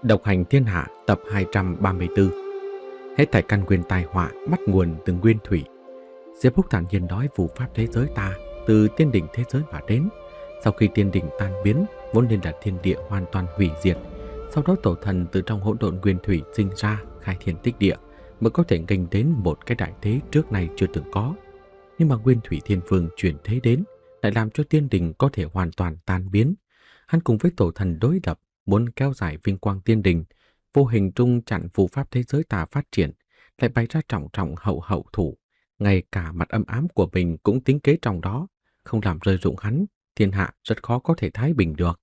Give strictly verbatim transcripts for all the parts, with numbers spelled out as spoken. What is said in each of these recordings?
Độc hành thiên hạ tập hai trăm ba mươi tư. Hết thảy căn nguyên tai họa bắt nguồn từ nguyên thủy. Diệp Húc thản nhiên nói phù pháp thế giới ta từ tiên đỉnh thế giới mà đến. Sau khi tiên đỉnh tan biến, vốn nên là thiên địa hoàn toàn hủy diệt. Sau đó tổ thần từ trong hỗn độn nguyên thủy sinh ra, khai thiên tích địa, mới có thể nghênh đến một cái đại thế trước nay chưa từng có. Nhưng mà nguyên thủy thiên vương chuyển thế đến, lại làm cho tiên đỉnh có thể hoàn toàn tan biến. Hắn cùng với tổ thần đối lập, muốn kéo dài vinh quang tiên đình, vô hình trung chặn phù pháp thế giới ta phát triển, lại bày ra trọng trọng hậu hậu thủ, ngay cả mặt âm ám của mình cũng tính kế trong đó, không làm rơi rụng hắn, thiên hạ rất khó có thể thái bình được.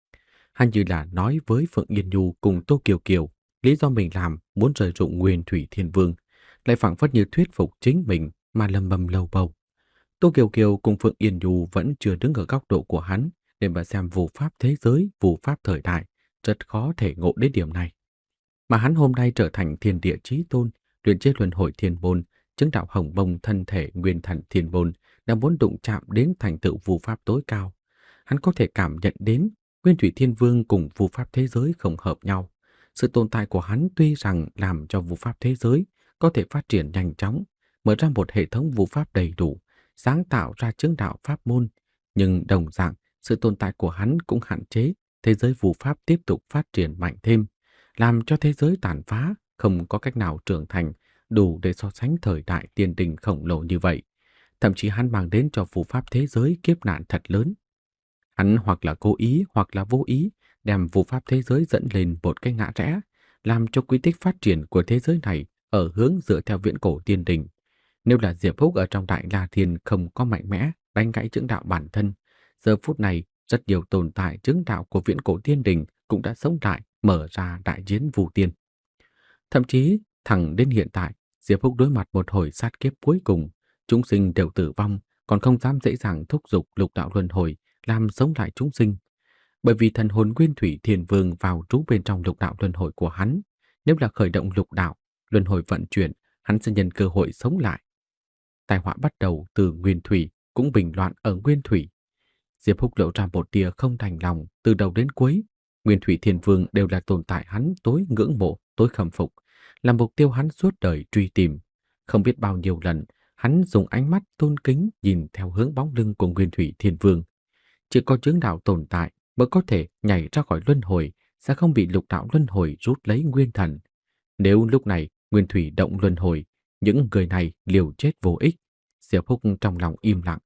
Hắn như là nói với Phượng Yên Nhu cùng Tô Kiều Kiều, lý do mình làm muốn rơi rụng Nguyên Thủy Thiên Vương, lại phảng phất như thuyết phục chính mình mà lầm bầm lầu bầu. Tô Kiều Kiều cùng Phượng Yên Nhu vẫn chưa đứng ở góc độ của hắn để mà xem phù pháp thế giới, phù pháp thời đại, rất khó thể ngộ đến điểm này. Mà hắn hôm nay trở thành thiên địa chí tôn, luyện chế luân hồi thiên môn, chứng đạo hồng mông thân thể nguyên thần thiên môn, đang muốn đụng chạm đến thành tựu phù pháp tối cao. Hắn có thể cảm nhận đến Nguyên Thủy Thiên Vương cùng phù pháp thế giới không hợp nhau. Sự tồn tại của hắn tuy rằng làm cho phù pháp thế giới có thể phát triển nhanh chóng, mở ra một hệ thống phù pháp đầy đủ, sáng tạo ra chứng đạo pháp môn, nhưng đồng dạng sự tồn tại của hắn cũng hạn chế thế giới phù pháp tiếp tục phát triển mạnh thêm, làm cho thế giới tàn phá, không có cách nào trưởng thành đủ để so sánh thời đại tiên đình khổng lồ như vậy. Thậm chí hắn mang đến cho phù pháp thế giới kiếp nạn thật lớn. Hắn hoặc là cố ý hoặc là vô ý đem phù pháp thế giới dẫn lên một cái ngã rẽ, làm cho quy tích phát triển của thế giới này ở hướng dựa theo viễn cổ tiên đình. Nếu là Diệp Húc ở trong Đại La Thiên không có mạnh mẽ đánh gãy chứng đạo bản thân, giờ phút này rất nhiều tồn tại chứng đạo của viễn cổ tiên đình cũng đã sống lại, mở ra đại chiến vu tiên. Thậm chí, thẳng đến hiện tại, Diệp Húc đối mặt một hồi sát kiếp cuối cùng, chúng sinh đều tử vong, còn không dám dễ dàng thúc giục lục đạo luân hồi làm sống lại chúng sinh. Bởi vì thần hồn Nguyên Thủy Thiên Vương vào trú bên trong lục đạo luân hồi của hắn, nếu là khởi động lục đạo, luân hồi vận chuyển, hắn sẽ nhân cơ hội sống lại. Tai họa bắt đầu từ Nguyên Thủy, cũng bình loạn ở Nguyên Thủy. Diệp Húc lộ ra một tia không đành lòng từ đầu đến cuối. Nguyên Thủy Thiên Vương đều là tồn tại hắn tối ngưỡng mộ, tối khâm phục, là mục tiêu hắn suốt đời truy tìm. Không biết bao nhiêu lần, hắn dùng ánh mắt tôn kính nhìn theo hướng bóng lưng của Nguyên Thủy Thiên Vương. Chỉ có chứng đạo tồn tại mới có thể nhảy ra khỏi luân hồi, sẽ không bị lục đạo luân hồi rút lấy nguyên thần. Nếu lúc này Nguyên Thủy động luân hồi, những người này liều chết vô ích. Diệp Húc trong lòng im lặng.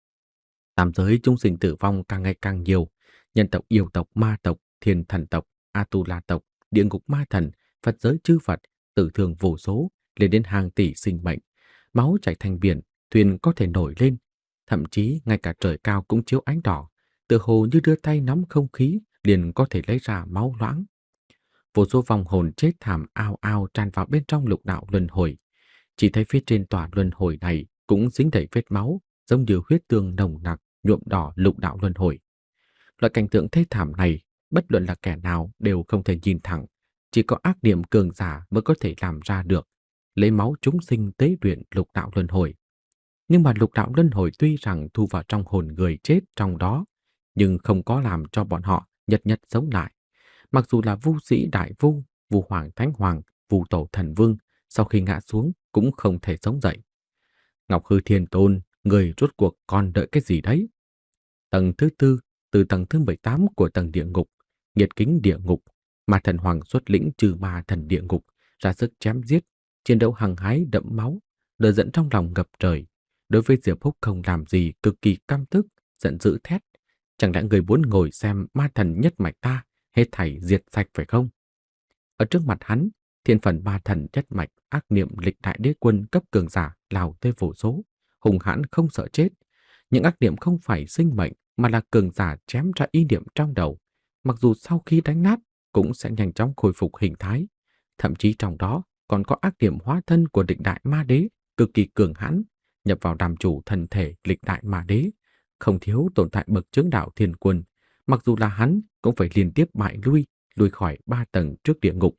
Tam giới chúng sinh tử vong càng ngày càng nhiều, nhân tộc, yêu tộc, ma tộc, thiên thần tộc, Atula tộc, địa ngục ma thần, Phật giới chư Phật, tử thương vô số, lên đến hàng tỷ sinh mệnh. Máu chảy thành biển, thuyền có thể nổi lên, thậm chí ngay cả trời cao cũng chiếu ánh đỏ, tựa hồ như đưa tay nắm không khí liền có thể lấy ra máu loãng. Vô số vong hồn chết thảm ao ao tràn vào bên trong lục đạo luân hồi. Chỉ thấy phía trên tòa luân hồi này cũng dính đầy vết máu, giống như huyết tương nồng nặc nhuộm đỏ lục đạo luân hồi. Loại cảnh tượng thê thảm này, bất luận là kẻ nào đều không thể nhìn thẳng, chỉ có ác niệm cường giả mới có thể làm ra được, lấy máu chúng sinh tế luyện lục đạo luân hồi. Nhưng mà lục đạo luân hồi tuy rằng thu vào trong hồn người chết trong đó, nhưng không có làm cho bọn họ nhật nhật sống lại. Mặc dù là vu sĩ đại vu, vu hoàng thánh hoàng, vu tổ thần vương, sau khi ngã xuống cũng không thể sống dậy. Ngọc Hư Thiên Tôn, người rốt cuộc còn đợi cái gì đấy? Tầng thứ tư, từ tầng thứ mười tám của tầng địa ngục, nghiệt kính địa ngục, mà thần hoàng xuất lĩnh trừ ma thần địa ngục, ra sức chém giết, chiến đấu hăng hái đẫm máu, lửa giận trong lòng ngập trời. Đối với Diệp Húc không làm gì, cực kỳ căm tức, giận dữ thét. Chẳng lẽ người muốn ngồi xem ma thần nhất mạch ta, hết thảy diệt sạch phải không? Ở trước mặt hắn, thiên phần ma thần nhất mạch, ác niệm lịch đại đế quân cấp cường giả lao tới vô số, hùng hãn không sợ chết. Những ác niệm không phải sinh mệnh mà là cường giả chém ra ý niệm trong đầu, mặc dù sau khi đánh nát cũng sẽ nhanh chóng khôi phục hình thái. Thậm chí trong đó còn có ác niệm hóa thân của lịch đại ma đế, cực kỳ cường hãn, nhập vào làm chủ thân thể lịch đại ma đế, không thiếu tồn tại bậc chứng đạo thiên quân. Mặc dù là hắn cũng phải liên tiếp bại lui, lui khỏi ba tầng trước địa ngục.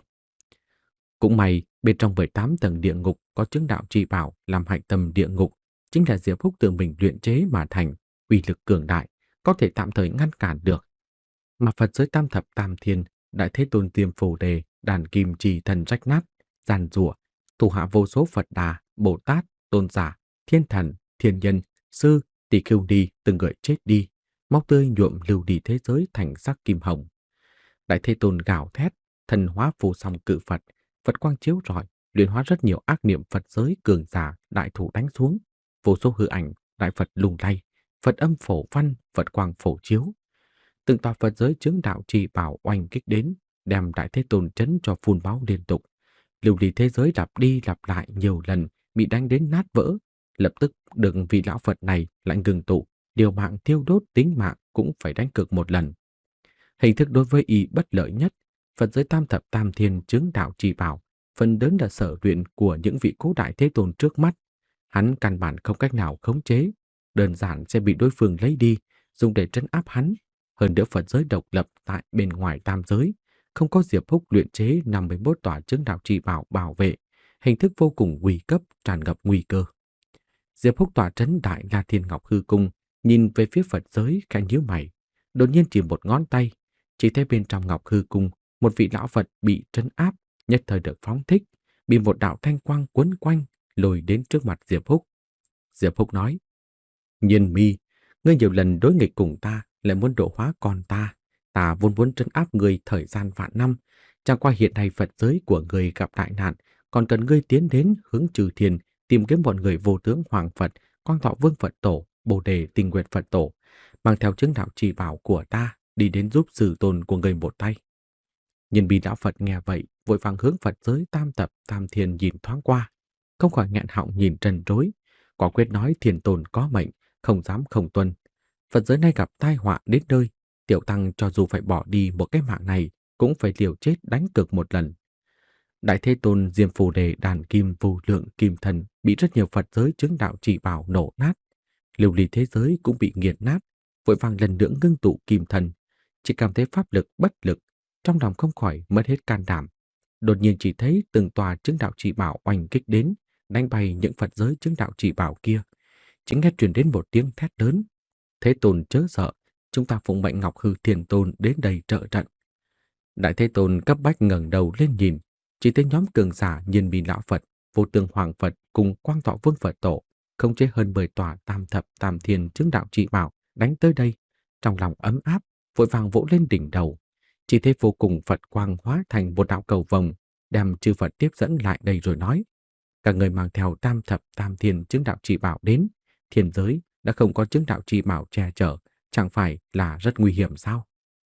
Cũng may, bên trong mười tám tầng địa ngục có chứng đạo chi bảo làm hạch tâm địa ngục, chính là Diệp Húc tự mình luyện chế mà thành, uy lực cường đại, có thể tạm thời ngăn cản được. Mà Phật giới tam thập tam thiên Đại Thế Tôn Diêm Phù Đề, đàn kim trì thần rách nát, giàn rủa, thủ hạ vô số Phật Đà, Bồ Tát, Tôn giả, Thiên Thần, Thiên Nhân, Sư, Tỳ Khưu Ni từng người chết đi, máu tươi nhuộm lưu đi thế giới thành sắc kim hồng. Đại Thế Tôn gào thét, thần hóa phù song cự Phật, Phật quang chiếu rọi, luyện hóa rất nhiều ác niệm Phật giới cường giả, đại thủ đánh xuống, vô số hư ảnh, đại Phật lung lay, Phật âm phổ văn, Phật quang phổ chiếu. Từng tòa Phật giới chứng đạo trì bảo oanh kích đến, đem Đại Thế Tôn chấn cho phun máu liên tục. Lưu ly thế giới lặp đi lặp lại nhiều lần, bị đánh đến nát vỡ. Lập tức được vị lão Phật này lại ngừng tụ, điều mạng thiêu đốt tính mạng cũng phải đánh cược một lần. Hình thức đối với y bất lợi nhất, Phật giới tam thập tam thiên chứng đạo trì bảo, phần lớn là sở luyện của những vị cố Đại Thế Tôn trước mắt. Hắn căn bản không cách nào khống chế, đơn giản sẽ bị đối phương lấy đi, dùng để trấn áp hắn. Hơn nữa Phật giới độc lập tại bên ngoài tam giới, không có Diệp Húc luyện chế năm mươi mốt tòa chứng đạo trì bảo bảo vệ, hình thức vô cùng nguy cấp, tràn ngập nguy cơ. Diệp Húc tỏa trấn Đại La Thiên Ngọc Hư Cung, nhìn về phía Phật giới khẽ nhíu mày, đột nhiên chỉ một ngón tay, chỉ thấy bên trong Ngọc Hư Cung, một vị lão Phật bị trấn áp, nhất thời được phóng thích, bị một đạo thanh quang quấn quanh, lôi đến trước mặt Diệp Húc. Diệp Húc nói: "Nhiên Mi, ngươi nhiều lần đối nghịch cùng ta, lại muốn độ hóa con ta. Ta vốn muốn trấn áp ngươi thời gian vạn năm, chẳng qua hiện nay Phật giới của ngươi gặp đại nạn, còn cần ngươi tiến đến hướng Trừ Thiên, tìm kiếm một người vô tướng Hoàng Phật, Quang Thọ Vương Phật Tổ, Bồ Đề Tinh Nguyệt Phật Tổ, mang theo chứng đạo trì bảo của ta, đi đến giúp sư tôn của ngươi một tay." Nhân Bi lão Phật nghe vậy, vội vàng hướng Phật giới tam tập tam thiên nhìn thoáng qua, không khỏi nghẹn họng nhìn trần trối, quả quyết nói thiền tôn có mệnh, không dám không tuân. Phật giới này gặp tai họa đến nơi, tiểu tăng cho dù phải bỏ đi một cái mạng này, cũng phải liều chết đánh cược một lần. Đại Thế Tôn Diêm Phù Đề đàn kim vô lượng kim thần bị rất nhiều Phật giới chứng đạo trì bảo nổ nát, lưu ly thế giới cũng bị nghiền nát, vội vàng lần nữa ngưng tụ kim thần, chỉ cảm thấy pháp lực bất lực, trong lòng không khỏi mất hết can đảm. Đột nhiên chỉ thấy từng tòa chứng đạo trì bảo oanh kích đến, đánh bay những Phật giới chứng đạo trì bảo kia. Chỉ nghe truyền đến một tiếng thét lớn: "Thế Tôn chớ sợ, chúng ta phụng mệnh Ngọc Hư Thiền Tôn đến đây trợ trận." Đại Thế Tôn cấp bách ngẩng đầu lên nhìn, chỉ thấy nhóm cường giả Nhiên Mi lão Phật, Vô Tương Hoàng Phật cùng Quang Thọ Vương Phật Tổ không chế hơn mười tòa tam thập tam thiên chứng đạo trì bảo đánh tới đây. Trong lòng ấm áp, vội vàng vỗ lên đỉnh đầu, chỉ thấy vô cùng Phật quang hóa thành một đạo cầu vồng, đem chư Phật tiếp dẫn lại đây rồi nói: "Các người mang theo tam thập tam thiên chứng đạo trì bảo đến, thiên giới đã không có chứng đạo trì bảo che chở, chẳng phải là rất nguy hiểm sao?"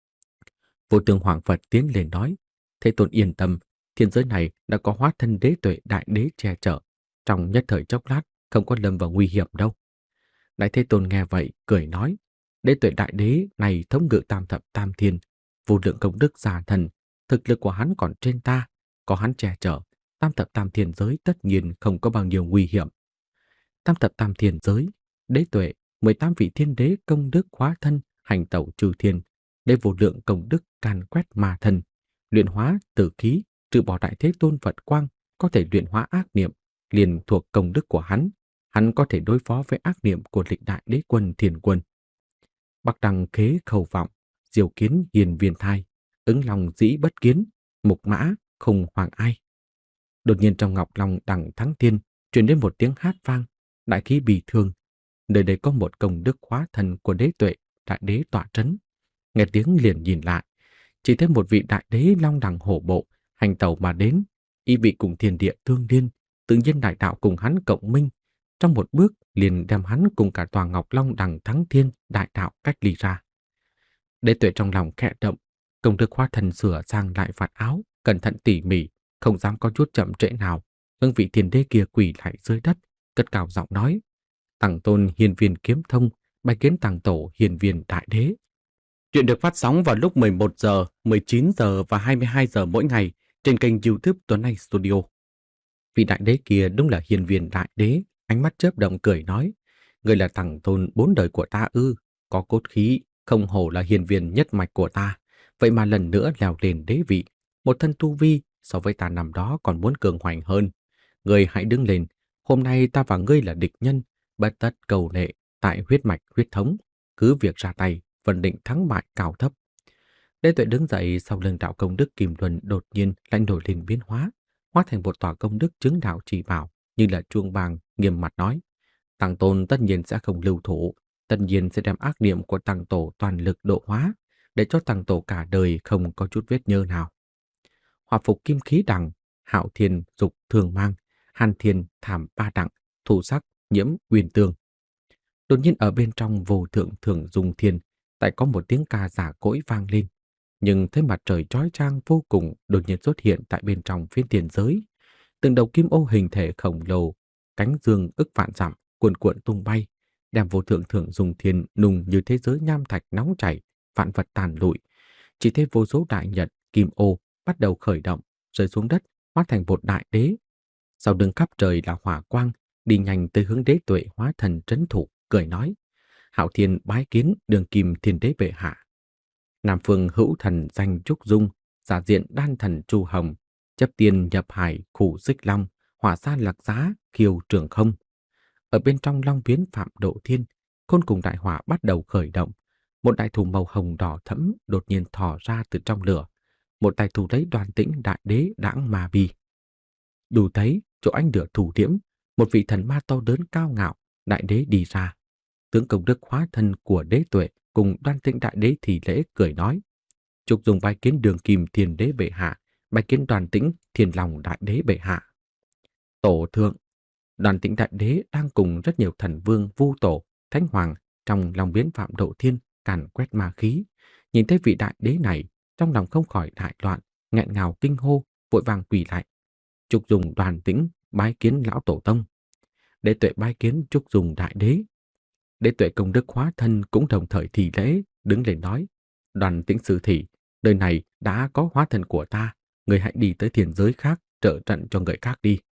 Vô Tương Hoàng Phật tiến lên nói: "Thế Tôn yên tâm, thiên giới này đã có hóa thân đế tuệ đại đế che chở, trong nhất thời chốc lát không có lâm vào nguy hiểm đâu." Đại Thế Tôn nghe vậy cười nói: "Đế tuệ đại đế này thống ngự tam thập tam thiên, vô lượng công đức giả thần, thực lực của hắn còn trên ta, có hắn che chở, tam thập tam thiên giới tất nhiên không có bao nhiêu nguy hiểm." Tam thập tam thiên giới, đế tuệ, mười tám vị thiên đế công đức hóa thân, hành tẩu trừ thiên, để vô lượng công đức càn quét ma thần, luyện hóa tử khí, trừ bỏ Đại Thế Tôn Phật quang, có thể luyện hóa ác niệm, liền thuộc công đức của hắn, hắn có thể đối phó với ác niệm của lịch đại đế quân Thiền Quân. Bắc Đăng khế khẩu vọng, diều kiến hiền viên thai, ứng lòng dĩ bất kiến, mục mã không hoàng ai. Đột nhiên trong Ngọc Long Đằng Thắng Thiên truyền đến một tiếng hát vang, đại khí bì thương. Nơi đây có một công đức hóa thần của đế tuệ, đại đế tọa trấn. Nghe tiếng liền nhìn lại, chỉ thấy một vị đại đế long đằng hổ bộ, hành tẩu mà đến, y vị cùng thiên địa tương liên, tự nhiên đại đạo cùng hắn cộng minh, trong một bước liền đem hắn cùng cả tòa Ngọc Long Đằng Thắng Thiên đại đạo cách ly ra. Đế tuệ trong lòng khẽ động, công đức hóa thần sửa sang lại vạt áo, cẩn thận tỉ mỉ, không dám có chút chậm trễ nào, hướng vị thiên đế kia quỳ lại dưới đất, cất cao giọng nói: "Tằng tôn hiền viên kiếm thông, bái kiến tằng tổ hiền viên đại đế." Chuyện được phát sóng vào lúc mười một giờ, mười chín giờ và hai mươi hai giờ mỗi ngày trên kênh YouTube Tuấn Anh Studio. Vị đại đế kia đúng là hiền viên đại đế, ánh mắt chớp động cười nói: "Người là tằng tôn bốn đời của ta ư? Có cốt khí, không hổ là hiền viên nhất mạch của ta, vậy mà lần nữa leo lên đế vị, một thân tu vi so với ta năm đó còn muốn cường hoành hơn. Ngươi hãy đứng lên, hôm nay ta và ngươi là địch nhân, bất tất cầu nệ, tại huyết mạch huyết thống, cứ việc ra tay, phân định thắng bại cao thấp." Đế Tuệ đứng dậy, sau lưng đạo công đức Kim Luân đột nhiên lại nổi lên biến hóa, hóa thành một tòa công đức chứng đạo chỉ bảo, như là chuông vàng, nghiêm mặt nói: Tăng Tôn tất nhiên sẽ không lưu thủ, tất nhiên sẽ đem ác niệm của Tăng Tổ toàn lực độ hóa, để cho Tăng Tổ cả đời không có chút vết nhơ nào. Hỏa phục kim khí đằng, hạo thiên dục thường mang, hàn thiên thảm ba đặng, thủ sắc nhiễm uyên tương. Đột nhiên ở bên trong vô thượng thường dung thiên, tại có một tiếng ca giả cỗi vang lên. Nhưng thấy mặt trời chói chang vô cùng đột nhiên xuất hiện tại bên trong phiên tiền giới. Từng đầu kim ô hình thể khổng lồ, cánh dương ức vạn dặm, cuồn cuộn tung bay, đem vô thượng thượng dung thiên nùng như thế giới nham thạch nóng chảy, vạn vật tàn lụi. Chỉ thấy vô số đại nhật, kim ô bắt đầu khởi động, rơi xuống đất, hóa thành một đại đế. Sau đường khắp trời là hỏa quang, đi nhanh tới hướng Đế Tuệ hóa thần trấn thủ, cười nói: Hạo Thiên bái kiến Đường Kim Thiên Đế bệ hạ. Nam phương hữu thần danh Trúc Dung, giả diện đan thần Chu Hồng, chấp tiên nhập hải khủ xích long, hỏa sa lạc giá kiều trường không. Ở bên trong long biến phạm độ thiên, khôn cùng đại hỏa bắt đầu khởi động. Một đại thủ màu hồng đỏ thẫm đột nhiên thò ra từ trong lửa. Một tay thủ lấy Đoàn Tĩnh đại đế đãng ma bi. Đủ thấy chỗ ánh lửa thủ điểm, một vị thần ma to lớn cao ngạo, đại đế đi ra. Tướng công đức hóa thân của Đế Tuệ cùng Đoan Tĩnh đại đế thì lễ cười nói: Trục dùng bái kiến Đường Kim Thiên Đế bệ hạ, bái kiến Đoàn Tĩnh Thiên Long đại đế bệ hạ. Tổ thượng, Đoàn Tĩnh đại đế đang cùng rất nhiều thần vương vu tổ, thánh hoàng trong lòng biến phạm độ thiên càn quét ma khí. Nhìn thấy vị đại đế này, trong lòng không khỏi đại loạn, nghẹn ngào kinh hô, vội vàng quỳ lại. Trục dùng Đoàn Tĩnh bái kiến lão tổ tông. Đế Tuệ bái kiến Trục dùng đại đế. Đế Tuệ công đức hóa thân cũng đồng thời thì lễ, đứng lên nói: Đoàn Tĩnh sư thị, đời này đã có hóa thân của ta, người hãy đi tới thiên giới khác trợ trận cho người khác đi.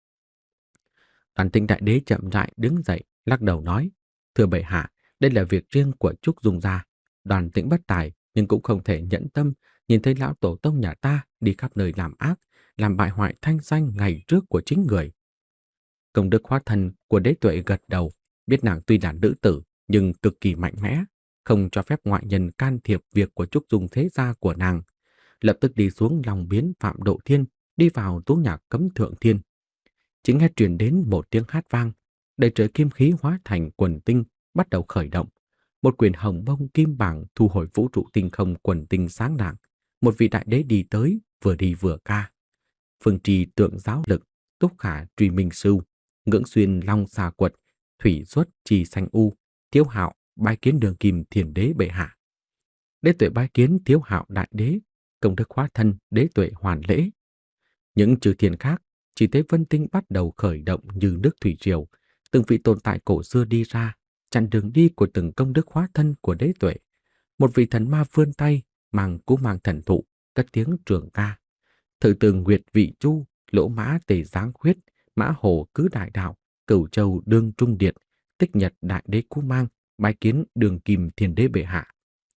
Đoàn Tĩnh đại đế chậm rãi đứng dậy, lắc đầu nói: Thưa bệ hạ, đây là việc riêng của Trúc Dung gia. Đoàn Tĩnh bất tài, nhưng cũng không thể nhẫn tâm nhìn thấy lão tổ tông nhà ta đi khắp nơi làm ác, làm bại hoại thanh danh ngày trước của chính người. Công đức hóa thân của Đế Tuệ gật đầu, biết nàng tuy là nữ tử nhưng cực kỳ mạnh mẽ, không cho phép ngoại nhân can thiệp việc của Trúc Dung thế gia của nàng. Lập tức đi xuống lòng biến phạm độ thiên, đi vào tú nhạc cấm thượng thiên. Chỉ nghe truyền đến một tiếng hát vang, đầy trời kim khí hóa thành quần tinh bắt đầu khởi động. Một quyền hồng bông kim bảng thu hồi vũ trụ tinh không quần tinh sáng lạng. Một vị đại đế đi tới, vừa đi vừa ca: Phương trì tượng giáo lực, túc khả truy minh sưu, ngưỡng xuyên long xà quật, thủy xuất trì xanh u, Thiếu Hạo bái kiến Đường Kim Thiên Đế bệ hạ. Đế Tuệ bái kiến Thiếu Hạo đại đế, công đức hóa thân Đế Tuệ hoàn lễ. Những chư thiên khác chỉ thấy vân tinh bắt đầu khởi động như nước thủy triều, từng vị tồn tại cổ xưa đi ra, chặn đường đi của từng công đức hóa thân của Đế Tuệ. Một vị thần ma vươn tay, mang cú mang thần thụ, cất tiếng trường ca: Thử tường nguyệt vị chu, lỗ mã tề giáng huyết, mã hồ cứ đại đạo, cửu châu đương trung điệt, tích nhật đại đế cú mang, bái kiến Đường Kim Thiên Đế bệ hạ.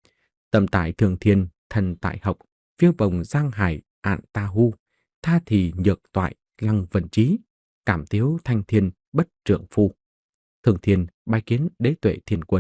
Tâm tại thường thiên, thần tại hộc, phiêu bồng giang hải, ạn ta hu, tha thì nhược toại, lăng vần trí, cảm tiếu thanh thiên, bất trượng phu. Thường thiên bái kiến Đế Tuệ Thiên Quân.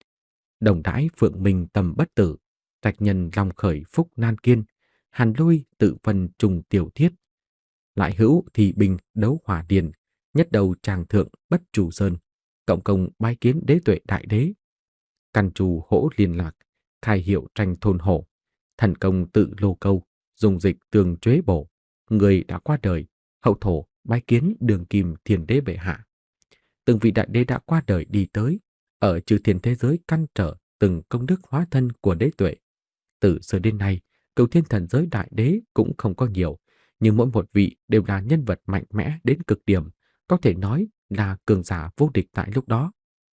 Đồng đãi phượng minh tầm bất tử, trạch nhân long khởi phúc nan kiên, hàn lôi tự vân trùng tiểu thiết. Lại hữu thì bình đấu hỏa điền, nhất đầu tràng thượng bất chủ sơn, cộng công bái kiến Đế Tuệ đại đế. Căn trù hỗ liên lạc, khai hiệu tranh thôn hổ, thần công tự lô câu, dùng dịch tường chế bổ, người đã qua đời, hậu thổ bái kiến Đường Kim Thiên Đế bệ hạ. Từng vị đại đế đã qua đời đi tới, ở chư thiên thế giới căn trở từng công đức hóa thân của Đế Tuệ. Từ xưa đến nay, cửu thiên thần giới đại đế cũng không có nhiều, nhưng mỗi một vị đều là nhân vật mạnh mẽ đến cực điểm, có thể nói là cường giả vô địch tại lúc đó.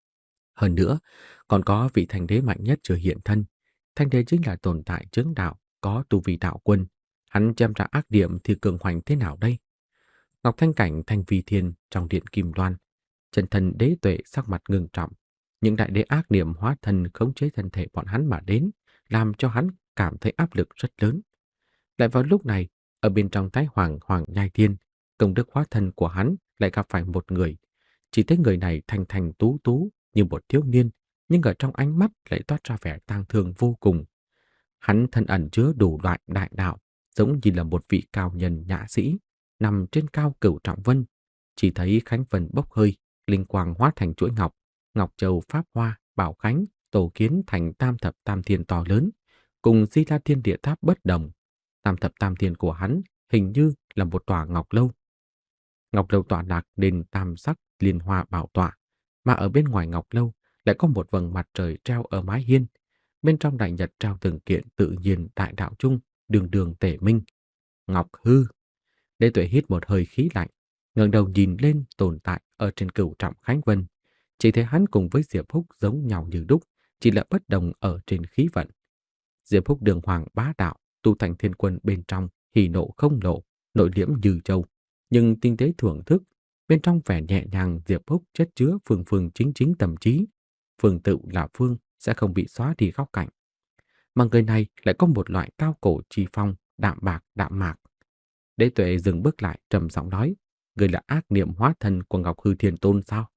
Hơn nữa, còn có vị thành đế mạnh nhất chưa hiện thân. Thanh đế chính là tồn tại chứng đạo, có tu vi đạo quân. Hắn chém ra ác điểm thì cường hoành thế nào đây? Ngọc Thanh Cảnh Thanh Vi Thiên trong điện Kim Loan, chân thần Đế Tuệ sắc mặt ngưng trọng. Những đại đế ác niệm hóa thân khống chế thân thể bọn hắn mà đến, làm cho hắn cảm thấy áp lực rất lớn. Lại vào lúc này, ở bên trong Thái Hoàng Hoàng Nhai Thiên, công đức hóa thân của hắn lại gặp phải một người. Chỉ thấy người này thanh thanh tú tú như một thiếu niên, nhưng ở trong ánh mắt lại toát ra vẻ tang thương vô cùng. Hắn thân ẩn chứa đủ loại đại đạo, giống như là một vị cao nhân nhã sĩ, nằm trên cao cửu trọng vân. Chỉ thấy Khánh Vân bốc hơi, linh quang hóa thành chuỗi ngọc, ngọc châu pháp hoa, bảo khánh, tổ kiến thành tam thập tam thiên to lớn, cùng Di La Thiên Địa Tháp bất đồng. Tam thập tam thiên của hắn hình như là một tòa ngọc lâu. Ngọc lâu tọa lạc lên tam sắc liên hoa bảo tọa, mà ở bên ngoài ngọc lâu lại có một vầng mặt trời treo ở mái hiên. Bên trong đại nhật trao từng kiện tự nhiên đại đạo chung, đường đường tể minh. Ngọc hư. Đế Tuệ hít một hơi khí lạnh, ngẩng đầu nhìn lên tồn tại ở trên cửu trọng Khánh Vân. Chỉ thấy hắn cùng với Diệp Húc giống nhau như đúc, chỉ là bất đồng ở trên khí vận. Diệp Húc đường hoàng bá đạo, tu thành thiên quân bên trong, hỉ nộ không lộ, nội liễm như châu, nhưng tinh tế thưởng thức, bên trong vẻ nhẹ nhàng Diệp Húc chất chứa phương phương chính chính tâm trí. Phương tự là phương, sẽ không bị xóa đi góc cạnh. Mà người này lại có một loại cao cổ chi phong, đạm bạc đạm mạc. Đế Tuệ dừng bước lại trầm giọng nói, người là ác niệm hóa thân của Ngọc Hư Thiên Tôn sao?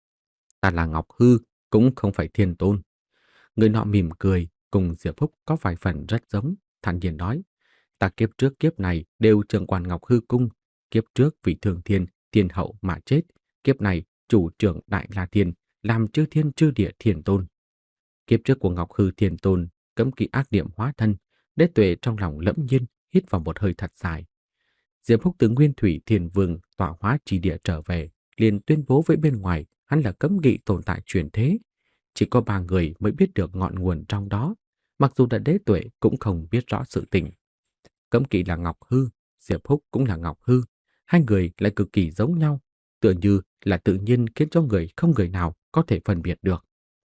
Ta là Ngọc Hư, cũng không phải Thiên Tôn. Người nọ mỉm cười, cùng Diệp Húc có vài phần rất giống, thản nhiên nói, ta kiếp trước kiếp này đều trưởng quản Ngọc Hư Cung, kiếp trước vì thường thiên, thiên hậu mà chết, kiếp này chủ trưởng Đại La Thiên, làm chư thiên chư địa thiên tôn. Kiếp trước của Ngọc Hư Thiên Tôn cấm kỵ ác niệm hóa thân. Đế Tuệ trong lòng lẫm nhiên hít vào một hơi thật dài. Diệp Húc từ Nguyên Thủy Thiên Vương tọa hóa trì địa trở về, liền tuyên bố với bên ngoài hắn là cấm kỵ tồn tại truyền thế. Chỉ có ba người mới biết được ngọn nguồn trong đó, mặc dù đã Đế Tuệ cũng không biết rõ sự tình. Cấm kỵ là Ngọc Hư, Diệp Húc cũng là Ngọc Hư, hai người lại cực kỳ giống nhau, tựa như là tự nhiên khiến cho người không người nào có thể phân biệt được.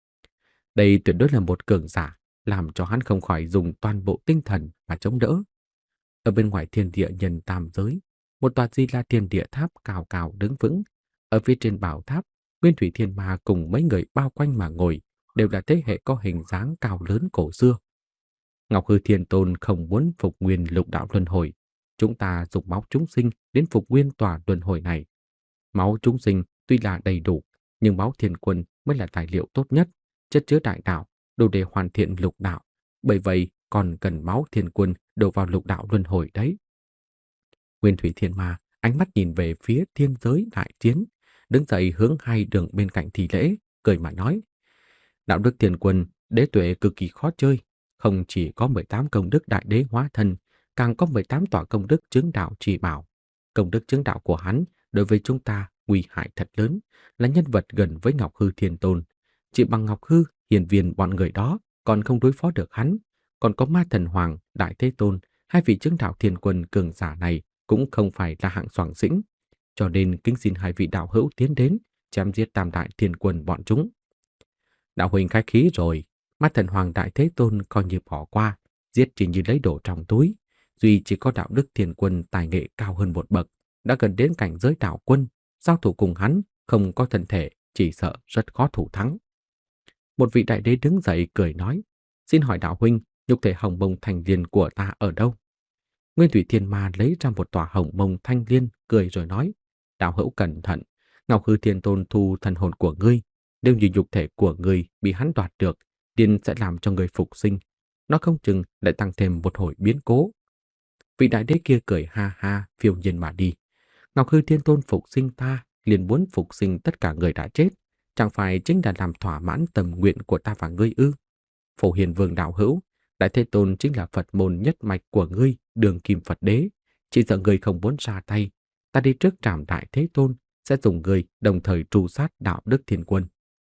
Đây tuyệt đối là một cường giả, làm cho hắn không khỏi dùng toàn bộ tinh thần mà chống đỡ. Ở bên ngoài thiên địa nhân tam giới, một tòa Di La Thiên Địa Tháp cao cao đứng vững. Ở phía trên bảo tháp, Nguyên Thủy Thiên Ma cùng mấy người bao quanh mà ngồi, đều là thế hệ có hình dáng cao lớn cổ xưa. Ngọc Hư Thiên Tôn không muốn phục nguyên lục đạo luân hồi. Chúng ta dùng máu chúng sinh đến phục nguyên tòa luân hồi này. Máu chúng sinh tuy là đầy đủ, nhưng máu thiên quân mới là tài liệu tốt nhất, chất chứa đại đạo, đủ để hoàn thiện lục đạo. Bởi vậy còn cần máu thiên quân đổ vào lục đạo luân hồi đấy. Nguyên Thủy Thiên Ma ánh mắt nhìn về phía thiên giới đại chiến, đứng dậy hướng hai đường bên cạnh thi lễ, cười mà nói: đạo đức thiên quân, Đế Tuệ cực kỳ khó chơi, không chỉ có mười tám công đức đại đế hóa thân, càng có mười tám tọa công đức chứng đạo chỉ bảo. Công đức chứng đạo của hắn đối với chúng ta nguy hại thật lớn, là nhân vật gần với Ngọc Hư Thiên Tôn. Chỉ bằng Ngọc Hư, hiền viên bọn người đó còn không đối phó được hắn, còn có Ma Thần Hoàng, Đại Thế Tôn, hai vị chứng đạo thiên quân cường giả này cũng không phải là hạng soảng xĩnh, cho nên kính xin hai vị đạo hữu tiến đến chém giết tam đại thiên quân bọn chúng. Đạo huynh khách khí rồi, Ma Thần Hoàng Đại Thế Tôn coi như bỏ qua, giết chỉ như lấy đồ trong túi. Duy chỉ có đạo đức thiên quân tài nghệ cao hơn một bậc, đã gần đến cảnh giới đạo quân, giao thủ cùng hắn không có thân thể, chỉ sợ rất khó thủ thắng. Một vị đại đế đứng dậy cười nói: xin hỏi đạo huynh, nhục thể hồng mông thanh liên của ta ở đâu? Nguyên Thủy Thiên Ma lấy ra một tòa hồng mông thanh liên, cười rồi nói: đạo hữu cẩn thận, Ngọc Hư Thiên Tôn thu thần hồn của ngươi, nếu như nhục thể của ngươi bị hắn đoạt được, liền sẽ làm cho ngươi phục sinh, nó không chừng lại tăng thêm một hồi biến cố. Vị đại đế kia cười ha ha, phiêu nhiên mà đi. Ngọc Hư Thiên Tôn phục sinh ta, liền muốn phục sinh tất cả người đã chết, chẳng phải chính là làm thỏa mãn tầm nguyện của ta và ngươi ư? Phổ Hiền Vương đạo hữu, Đại Thế Tôn chính là Phật môn nhất mạch của ngươi, đường kim Phật đế, chỉ sợ ngươi không muốn ra tay, ta đi trước trảm Đại Thế Tôn, sẽ dùng ngươi đồng thời tru sát đạo đức thiên quân.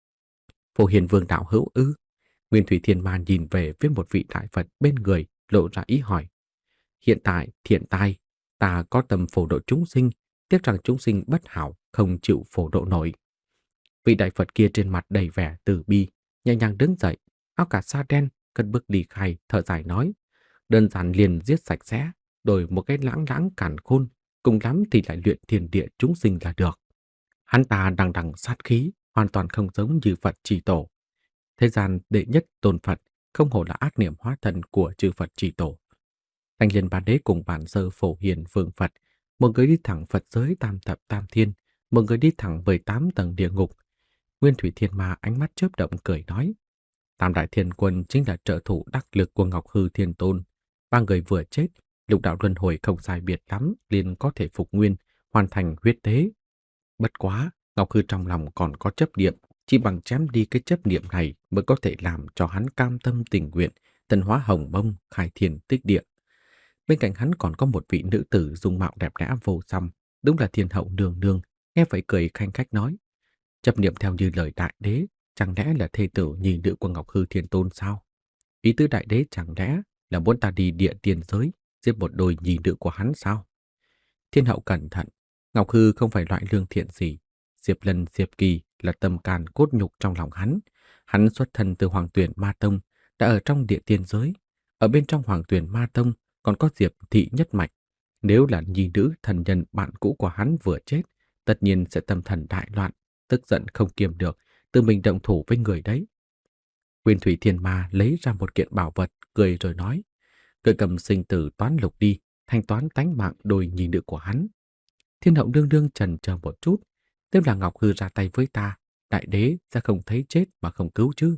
Phổ Hiền Vương đạo hữu ư? Nguyên Thủy Thiên Ma nhìn về phía một vị đại Phật bên người, lộ ra ý hỏi: hiện tại thiện tai, ta có tâm phổ độ chúng sinh, tiếc rằng chúng sinh bất hảo, không chịu phổ độ nổi. Vị đại Phật kia trên mặt đầy vẻ từ bi, nhẹ nhàng đứng dậy, áo cà sa đen, cất bước đi khai, thở dài nói: đơn giản liền giết sạch sẽ, đổi một cái lãng lãng càn khôn, cùng lắm thì lại luyện thiên địa chúng sinh là được. Hắn ta đằng đằng sát khí, hoàn toàn không giống như Phật Chỉ Tổ. Thế gian đệ nhất tôn Phật, không hổ là ác niệm hóa thân của chư Phật Chỉ Tổ. Thanh Liên Ba Đế cùng bản sơ Phổ Hiền Vương Phật, một người đi thẳng Phật giới tam thập tam thiên, một người đi thẳng mười tám tầng địa ngục. Nguyên Thủy Thiên Ma ánh mắt chớp động cười nói: Tam đại thiên quân chính là trợ thủ đắc lực của Ngọc Hư Thiên Tôn. Ba người vừa chết, lục đạo luân hồi không sai biệt lắm liền có thể phục nguyên, hoàn thành huyết tế. Bất quá, Ngọc Hư trong lòng còn có chấp niệm, chỉ bằng chém đi cái chấp niệm này mới có thể làm cho hắn cam tâm tình nguyện, tấn hóa hồng mông, khai thiên tích địa. Bên cạnh hắn còn có một vị nữ tử dung mạo đẹp đẽ vô song, đúng là thiên hậu nương nương, nghe vậy cười khanh khách nói. Chấp niệm theo như lời đại đế, chẳng lẽ là thê tử nhị nữ của Ngọc Hư Thiên Tôn sao? Ý tứ đại đế chẳng lẽ là muốn ta đi địa tiền giới, giết một đôi nhị nữ của hắn sao? Thiên hậu cẩn thận, Ngọc Hư không phải loại lương thiện gì. Diệp Lân, Diệp Kỳ là tâm can cốt nhục trong lòng hắn. Hắn xuất thân từ Hoàng Tuyển Ma Tông, đã ở trong địa tiên giới. Ở bên trong Hoàng Tuyển Ma Tông còn có Diệp Thị nhất mạch. Nếu là nhi nữ thần nhân bạn cũ của hắn vừa chết, tất nhiên sẽ tâm thần đại loạn, tức giận không kiềm được, tự mình động thủ với người đấy. Nguyên Thủy Thiên Ma lấy ra một kiện bảo vật, cười rồi nói, cười cầm sinh tử toán lục đi, thanh toán tánh mạng đôi nhi nữ của hắn. Thiên hậu đương đương chần chờ một chút, tiếp là Ngọc Hư ra tay với ta, đại đế sẽ không thấy chết mà không cứu chứ.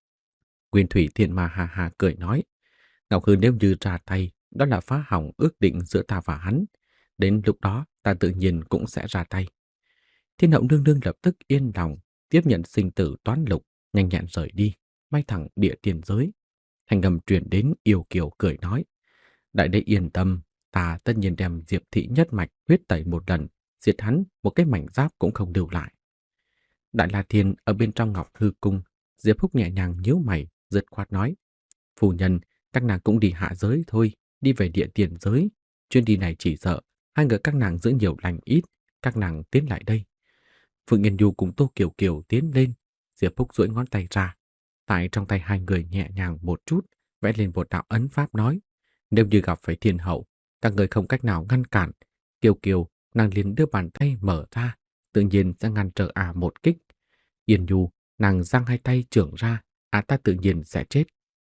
Nguyên Thủy Thiên Ma hà hà cười nói, Ngọc Hư nếu như ra tay, đó là phá hỏng ước định giữa ta và hắn. Đến lúc đó, ta tự nhiên cũng sẽ ra tay. Thiên hậu nương nương lập tức yên lòng, tiếp nhận sinh tử toán lục, nhanh nhẹn rời đi, bay thẳng địa tiền giới. Thanh âm truyền đến yêu kiều cười nói, đại đế yên tâm, ta tất nhiên đem Diệp Thị nhất mạch huyết tẩy một lần, diệt hắn một cái mảnh giáp cũng không lưu lại. Đại La Thiên ở bên trong Ngọc Hư Cung, Diệp Húc nhẹ nhàng nhíu mày, giật khoát nói, phu nhân, các nàng cũng đi hạ giới thôi, đi về địa tiền giới. Chuyến đi này chỉ sợ hai người các nàng giữ nhiều lành ít, các nàng tiến lại đây. Phượng Yên Du cùng Tô Kiều Kiều tiến lên, Diệp Húc duỗi ngón tay ra, tại trong tay hai người nhẹ nhàng một chút, vẽ lên một đạo ấn pháp nói, nếu như gặp phải thiên hậu, các người không cách nào ngăn cản, Kiều Kiều, nàng liền đưa bàn tay mở ra, tự nhiên sẽ ngăn trở à một kích. Yên Du, nàng giang hai tay trưởng ra, à ta tự nhiên sẽ chết.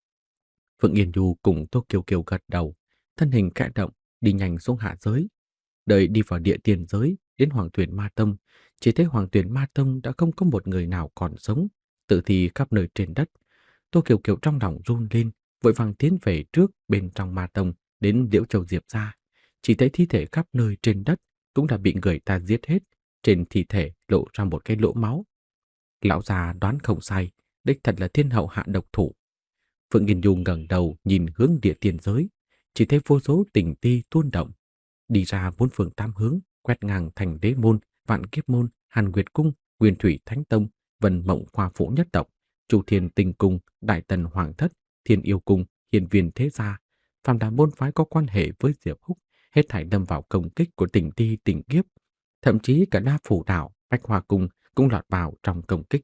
Phượng Yên Du cùng Tô Kiều Kiều gật đầu, thân hình khẽ động, đi nhanh xuống hạ giới. Đợi đi vào địa tiền giới, đến Hoàng Tuyển Ma Tông, chỉ thấy Hoàng Tuyển Ma Tông đã không có một người nào còn sống, tự thi khắp nơi trên đất. Tô Kiều Kiều trong lòng run lên, vội vàng tiến về trước bên trong Ma Tông, đến Liễu Châu Diệp ra. Chỉ thấy thi thể khắp nơi trên đất cũng đã bị người ta giết hết, trên thi thể lộ ra một cái lỗ máu. Lão già đoán không sai, đích thật là thiên hậu hạ độc thủ. Phượng Yên Du ngẩng đầu nhìn hướng địa tiền giới, chỉ thấy vô số tình ti tuôn động, đi ra bốn phương tám hướng, quét ngang thành Đế môn, Vạn Kiếp môn, Hàn Nguyệt cung, Nguyên Thủy Thánh tông, Vân Mộng Khoa Phủ nhất tộc, Chu Thiên Tinh cung, Đại Tần Hoàng thất, Thiên Yêu cung, Hiền Viên thế gia, phàm là môn phái có quan hệ với Diệp Húc, hết thảy đâm vào công kích của tình ti tình kiếp, thậm chí cả Đa Phủ đảo, Bạch Hoa cung cũng lọt vào trong công kích.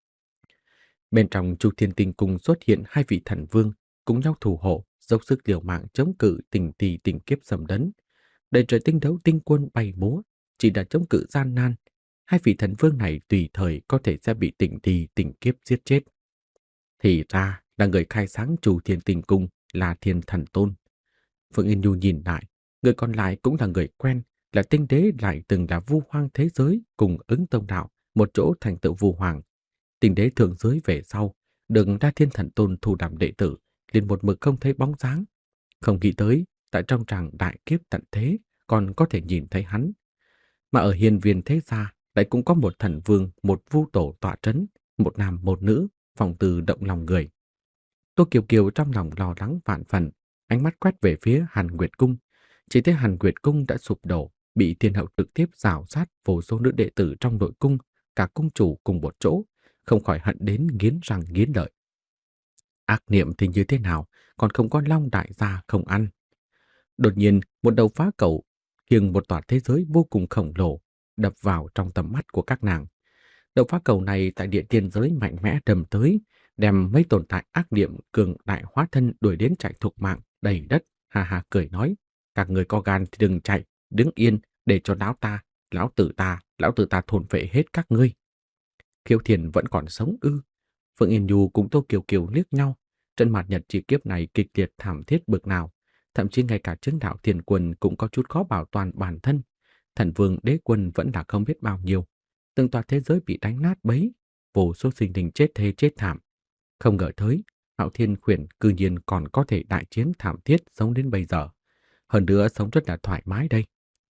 Bên trong Chu Thiên Tinh cung xuất hiện hai vị thần vương cùng nhau thủ hộ, dốc sức liều mạng chống cự tình tì tình kiếp xâm lấn. Đầy trời tinh đấu tinh quân bay múa, chỉ đã chống cự gian nan. Hai vị thần vương này tùy thời có thể sẽ bị tình tì tình kiếp giết chết. Thì ra là người khai sáng Chu Thiên Tinh cung là Thiên Thần Tôn. Phượng Yên Nhu nhìn lại, người còn lại cũng là người quen, là tinh đế lại từng là vu hoang thế giới cùng ứng tông đạo, một chỗ thành tựu vu hoàng. Tinh đế thượng giới về sau, đừng ra Thiên Thần Tôn thu làm đệ tử, liền một mực không thấy bóng dáng. Không nghĩ tới, tại trong tràng đại kiếp tận thế, còn có thể nhìn thấy hắn. Mà ở Hiền Viên thế gia, lại cũng có một thần vương, một vu tổ tọa trấn, một nam một nữ, phòng từ động lòng người. Tô Kiều Kiều trong lòng lo lắng vạn phần, ánh mắt quét về phía Hàn Nguyệt cung, chỉ thấy Hàn Nguyệt cung đã sụp đổ, bị thiên hậu trực tiếp rào sát vô số nữ đệ tử trong nội cung, cả cung chủ cùng một chỗ, không khỏi hận đến nghiến răng nghiến lợi. Ác niệm thì như thế nào, còn không có long đại gia không ăn. Đột nhiên, một đầu phá cầu khiêng một tòa thế giới vô cùng khổng lồ đập vào trong tầm mắt của các nàng. Đầu phá cầu này tại địa tiên giới mạnh mẽ đâm tới, đem mấy tồn tại ác niệm cường đại hóa thân đuổi đến chạy thục mạng đầy đất, hà hà cười nói: các người có gan thì đừng chạy, đứng yên để cho lão ta, lão tử ta, lão tử ta thôn phệ hết các ngươi. Khiếu Thiền vẫn còn sống ư? Phượng Yên Nhu cùng Tô Kiều Kiều liếc nhau, trận mặt nhật chỉ kiếp này kịch liệt thảm thiết bực nào, thậm chí ngay cả chứng đạo Thiên Quân cũng có chút khó bảo toàn bản thân. Thần vương đế quân vẫn là không biết bao nhiêu, từng tòa thế giới bị đánh nát bấy, vô số sinh linh chết thê chết thảm. Không ngờ tới, Hạo Thiên Khuyển cư nhiên còn có thể đại chiến thảm thiết sống đến bây giờ. Hơn nữa sống rất là thoải mái đây.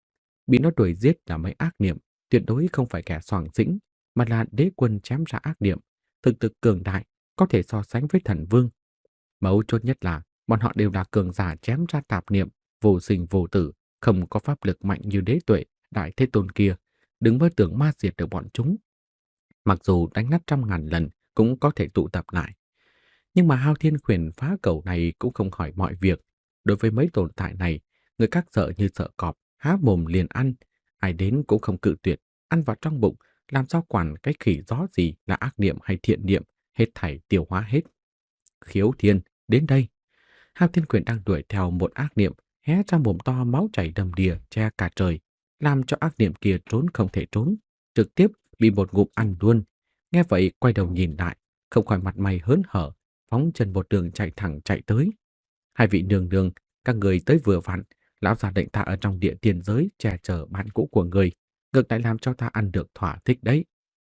Bị nó đuổi giết là mấy ác niệm, tuyệt đối không phải kẻ soàng dĩnh, mà là đế quân chém ra ác niệm, thực lực cường đại, có thể so sánh với thần vương. Mấu chốt nhất là bọn họ đều là cường giả chém ra tạp niệm, vô sinh vô tử, không có pháp lực mạnh như đế tuệ, đại thế tôn kia, đứng với tưởng ma diệt được bọn chúng. Mặc dù đánh nát trăm ngàn lần cũng có thể tụ tập lại. Nhưng mà Hao Thiên Khuyển phá cầu này cũng không hỏi mọi việc. Đối với mấy tồn tại này, người các sợ như sợ cọp, há mồm liền ăn, ai đến cũng không cự tuyệt, ăn vào trong bụng, làm sao quản cái khỉ gió gì là ác niệm hay thiện niệm, hết thảy tiêu hóa hết. Khiếu Thiên, đến đây. Hao Thiên Khuyển đang đuổi theo một ác niệm, hé ra mồm to máu chảy đầm đìa che cả trời, làm cho ác niệm kia trốn không thể trốn, trực tiếp bị một ngụm ăn luôn. Nghe vậy quay đầu nhìn lại, không khỏi mặt mày hớn hở, phóng chân một đường chạy thẳng chạy tới. Hai vị nương nương, các người tới vừa vặn, lão già định ta ở trong địa tiên giới che chở bạn cũ của người, ngược lại làm cho ta ăn được thỏa thích đấy.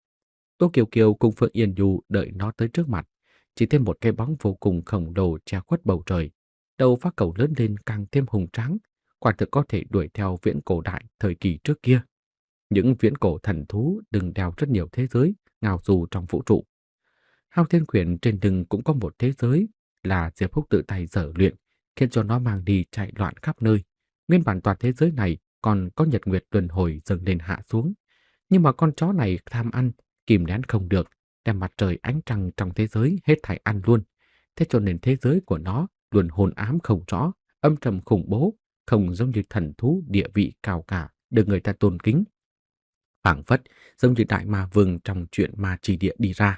Tô Kiều Kiều cùng Phượng Yên Du đợi nó tới trước mặt, chỉ thêm một cái bóng vô cùng khổng lồ che khuất bầu trời. Đầu phác cầu lớn lên càng thêm hùng tráng, quả thực có thể đuổi theo viễn cổ đại thời kỳ trước kia. Những viễn cổ thần thú đừng đeo rất nhiều thế giới, ngào du trong vũ trụ. Hao Thiên Khuyển trên lưng cũng có một thế giới là Diệp Húc tự tay dở luyện, khiến cho nó mang đi chạy loạn khắp nơi. Nguyên bản toàn thế giới này còn có nhật nguyệt luân hồi dâng lên hạ xuống. Nhưng mà con chó này tham ăn, kìm nén không được, đem mặt trời ánh trăng trong thế giới hết thảy ăn luôn. Thế cho nên thế giới của nó luôn hồn ám không rõ, âm trầm khủng bố, không giống như thần thú địa vị cao cả, được người ta tôn kính. Phảng phất giống như đại ma vương trong chuyện ma trì địa đi ra.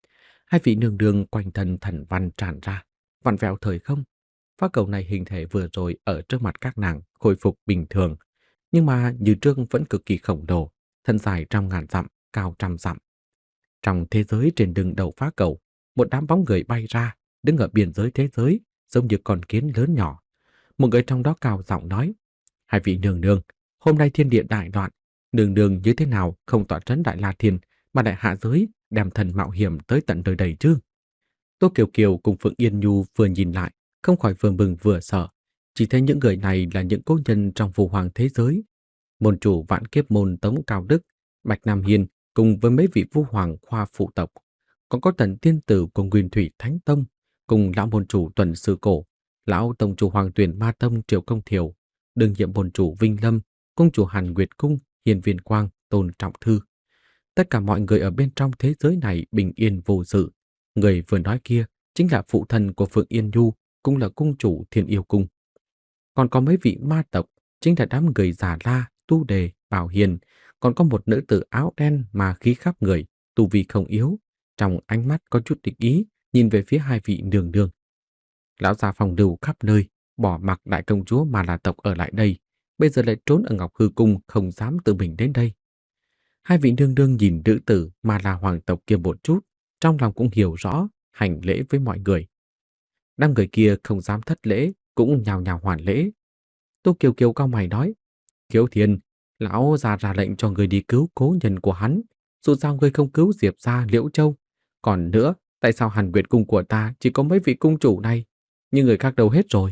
Hai vị nương nương quanh thân thần văn tràn ra, vặn vẹo thời không. Phá cầu này hình thể vừa rồi ở trước mặt các nàng khôi phục bình thường, nhưng mà như trước vẫn cực kỳ khổng lồ, thân dài trăm ngàn dặm, cao trăm dặm. Trong thế giới trên đường đầu phá cầu, một đám bóng người bay ra, đứng ở biên giới thế giới, giống như con kiến lớn nhỏ. Một người trong đó cao giọng nói: hai vị nương nương, hôm nay thiên địa đại loạn, nương nương như thế nào không tọa trấn Đại La Thiên mà đại hạ giới đem thần mạo hiểm tới tận nơi đầy chứ? Tô Kiều Kiều cùng Phượng Yên Nhu vừa nhìn lại, không khỏi vừa mừng vừa sợ. Chỉ thấy những người này là những cố nhân trong phù hoàng thế giới. Môn chủ vạn kiếp môn Tống Cao Đức, Bạch Nam Hiên cùng với mấy vị vua hoàng khoa phụ tộc, còn có tần tiên tử của Nguyên Thủy Thánh Tông, cùng lão môn chủ Tuần Sư Cổ, lão tông chủ Hoàng Tuyển Ma Tông Triệu Công Thiều, đương nhiệm môn chủ Vinh Lâm, cung chủ Hàn Nguyệt Cung, Hiền Viên Quang, Tôn Trọng Thư. Tất cả mọi người ở bên trong thế giới này bình yên vô sự. Người vừa nói kia chính là phụ thân của Phượng Yên Nhu, cũng là cung chủ Thiên Yêu Cung. Còn có mấy vị ma tộc, chính là đám người Già La, Tu Đề, Bảo Hiền, còn có một nữ tử áo đen mà khí khắp người, tu vi không yếu, trong ánh mắt có chút địch ý, nhìn về phía hai vị nương nương. Lão già phòng lưu khắp nơi, bỏ mặc đại công chúa mà là tộc ở lại đây, bây giờ lại trốn ở Ngọc Hư Cung, không dám tự mình đến đây. Hai vị nương nương nhìn nữ tử mà là hoàng tộc kia một chút, trong lòng cũng hiểu rõ, hành lễ với mọi người. Đám người kia không dám thất lễ, cũng nhào nhào hoàn lễ. Tô Kiều Kiều cao mày nói: Khiếu Thiên, lão già ra lệnh cho người đi cứu cố nhân của hắn, dù sao người không cứu Diệp gia Liễu Châu. Còn nữa, tại sao Hàn Nguyệt cung của ta chỉ có mấy vị cung chủ này, nhưng người khác đâu hết rồi?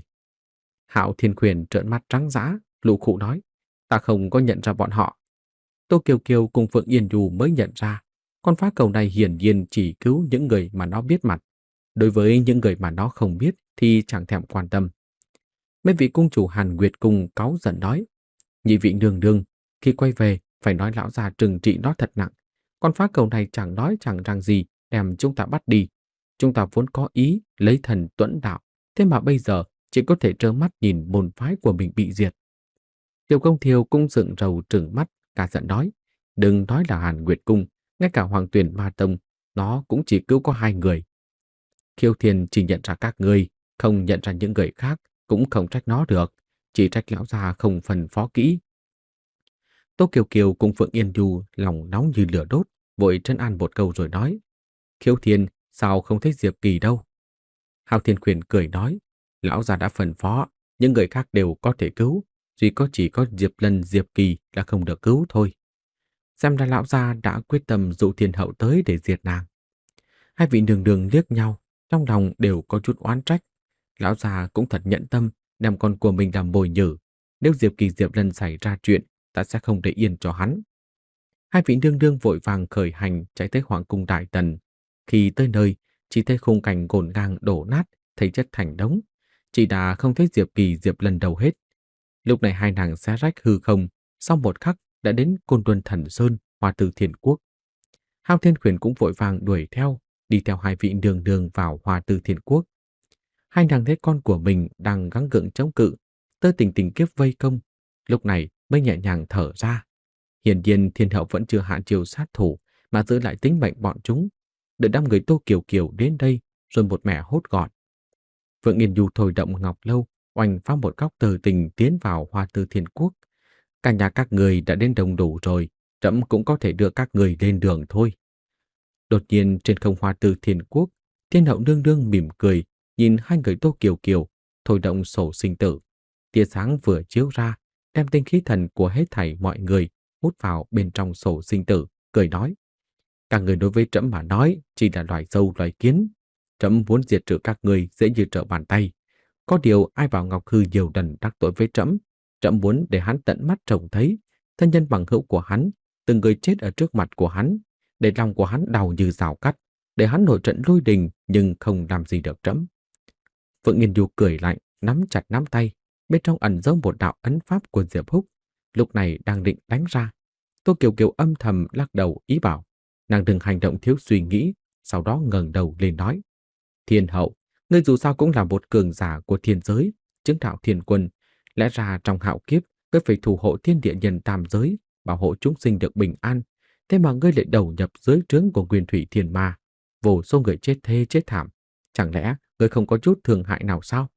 Hạo Thiên Khuyển trợn mắt trắng dã, lụ khụ nói: ta không có nhận ra bọn họ. Tô Kiều Kiều cùng Phượng Yên Du mới nhận ra, con phá cầu này hiển nhiên chỉ cứu những người mà nó biết mặt. Đối với những người mà nó không biết thì chẳng thèm quan tâm. Mấy vị cung chủ Hàn Nguyệt cung cáu giận nói: nhị vị nương nương, khi quay về phải nói lão già trừng trị nó thật nặng. Con phá cầu này chẳng nói chẳng rằng gì, đem chúng ta bắt đi. Chúng ta vốn có ý lấy thần tuẫn đạo, thế mà bây giờ chỉ có thể trơ mắt nhìn môn phái của mình bị diệt. Tiểu Công Thiều cũng dựng rầu trừng mắt, cả giận nói: đừng nói là Hàn Nguyệt cung, ngay cả Hoàng Tuyển Ma Tông, nó cũng chỉ cứu có hai người. Khiêu Thiên chỉ nhận ra các ngươi, không nhận ra những người khác, cũng không trách nó được, chỉ trách lão già không phần phó kỹ. Tô Kiều Kiều cùng Phượng Yên Du lòng nóng như lửa đốt, vội trấn an một câu rồi nói: Khiêu Thiên, sao không thấy Diệp Kỳ đâu? Hạo Thiên Khuyển cười nói: lão già đã phân phó, những người khác đều có thể cứu, duy có chỉ có Diệp Lân Diệp Kỳ là không được cứu thôi. Xem ra lão già đã quyết tâm dụ thiên hậu tới để diệt nàng. Hai vị đường đường liếc nhau, trong lòng đều có chút oán trách. Lão già cũng thật nhẫn tâm, đem con của mình làm mồi nhử. Nếu Diệp Kỳ Diệp Lân xảy ra chuyện, ta sẽ không để yên cho hắn. Hai vị nương nương vội vàng khởi hành chạy tới Hoàng cung Đại Tần. Khi tới nơi, chỉ thấy khung cảnh ngổn ngang đổ nát, thấy chất thành đống. Chỉ đã không thấy Diệp Kỳ Diệp Lân đâu hết. Lúc này hai nàng xé rách hư không, sau một khắc đã đến Côn Luân Thần Sơn, Hoa Từ Thiên Quốc. Hao Thiên Khuyển cũng vội vàng đuổi theo, đi theo hai vị nương nương vào Hoa Từ Thiên Quốc. Hai nàng thấy con của mình đang gắng gượng chống cự, tơ tình tình kiếp vây công, lúc này mới nhẹ nhàng thở ra. Hiển nhiên Thiên Hậu vẫn chưa hạ chiêu sát thủ mà giữ lại tính mệnh bọn chúng, đợi đám người Tô Kiều Kiều đến đây rồi một mẻ hốt gọn. Phượng Yên Du thôi động Ngọc Lâu, oanh phá một góc tờ tình tiến vào Hoa Tư Thiên Quốc. Cả nhà các người đã đến đông đủ rồi, trẫm cũng có thể đưa các người lên đường thôi. Đột nhiên trên không Hoa Tư Thiên Quốc, Thiên Hậu nương nương mỉm cười, nhìn hai người Tô Kiều Kiều, thôi động sổ sinh tử. Tia sáng vừa chiếu ra, đem tinh khí thần của hết thảy mọi người hút vào bên trong sổ sinh tử, cười nói: các người đối với trẫm mà nói chỉ là loài sâu loài kiến. Trẫm muốn diệt trừ các người dễ như trở bàn tay. Có điều ai vào Ngọc Hư nhiều lần đắc tội với trẫm, trẫm muốn để hắn tận mắt trông thấy thân nhân bằng hữu của hắn, từng người chết ở trước mặt của hắn, để lòng của hắn đau như rào cắt, để hắn nổi trận lôi đình nhưng không làm gì được trẫm. Phượng Nghiên Du cười lạnh, nắm chặt nắm tay, bên trong ẩn giấu một đạo ấn pháp của Diệp Húc, lúc này đang định đánh ra. Tô Kiều Kiều âm thầm lắc đầu ý bảo nàng đừng hành động thiếu suy nghĩ, sau đó ngẩng đầu lên nói: Thiên Hậu, ngươi dù sao cũng là một cường giả của thiên giới, chứng đạo thiên quân, lẽ ra trong hạo kiếp ngươi phải thủ hộ thiên địa nhân tam giới, bảo hộ chúng sinh được bình an. Thế mà ngươi lại đầu nhập dưới trướng của Nguyên Thủy Thiên Ma, vô số người chết thê chết thảm, chẳng lẽ ngươi không có chút thương hại nào sao?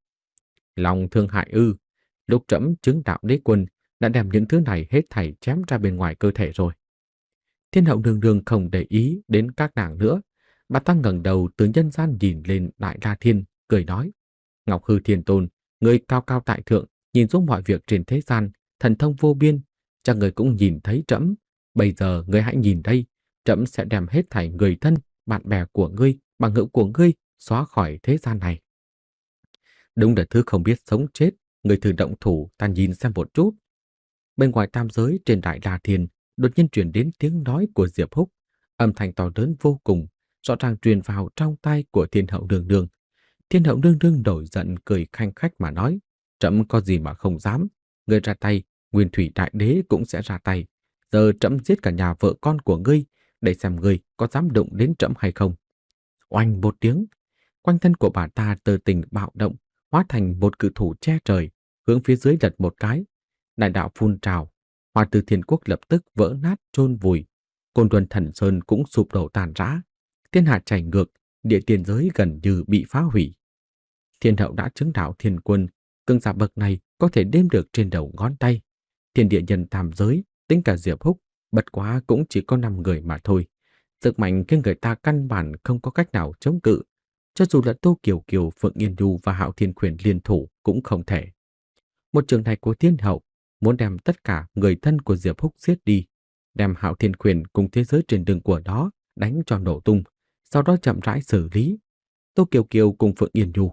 Lòng thương hại ư? Lúc trẫm chứng đạo đế quân đã đem những thứ này hết thảy chém ra bên ngoài cơ thể rồi. Thiên Hậu nương nương không để ý đến các nàng nữa, bà ta ngẩng đầu từ nhân gian nhìn lên Đại La Thiên, cười nói: Ngọc Hư Thiên Tôn, người cao cao tại thượng, nhìn xuống mọi việc trên thế gian, thần thông vô biên, chắc người cũng nhìn thấy trẫm. Bây giờ người hãy nhìn đây, trẫm sẽ đem hết thảy người thân, bạn bè của ngươi, bằng hữu của ngươi xóa khỏi thế gian này. Đúng là thứ không biết sống chết, người thử động thủ, ta nhìn xem một chút. Bên ngoài tam giới trên Đại La Thiên, đột nhiên truyền đến tiếng nói của Diệp Húc, âm thanh to lớn vô cùng, rõ ràng truyền vào trong tai của Thiên Hậu nương nương. Thiên Hậu nương nương nổi giận cười khanh khách mà nói: trẫm có gì mà không dám, ngươi ra tay, Nguyên Thủy Đại Đế cũng sẽ ra tay. Giờ trẫm giết cả nhà vợ con của ngươi, để xem ngươi có dám đụng đến trẫm hay không. Oanh một tiếng, quanh thân của bà ta tơ tình bạo động, hóa thành một cự thủ che trời, hướng phía dưới lật một cái. Đại đạo phun trào, Hoa Từ Thiên Quốc lập tức vỡ nát chôn vùi, Côn Luân Thần Sơn cũng sụp đổ tàn rã, thiên hạ chảy ngược, địa tiền giới gần như bị phá hủy. Thiên Hậu đã chứng đạo thiên quân, cường giả bậc này có thể đếm được trên đầu ngón tay. Thiên địa nhân tam giới, tính cả Diệp Húc, bất quá cũng chỉ có năm người mà thôi. Sức mạnh khiến người ta căn bản không có cách nào chống cự. Cho dù là Tô Kiều Kiều, Phượng Yên Du và Hạo Thiên Khuyển liên thủ cũng không thể. Một trường này của Thiên Hậu muốn đem tất cả người thân của Diệp Húc giết đi, đem Hạo Thiên Khuyển cùng thế giới trên đường của đó đánh cho nổ tung, sau đó chậm rãi xử lý. Tô Kiều Kiều cùng Phượng Yên Du.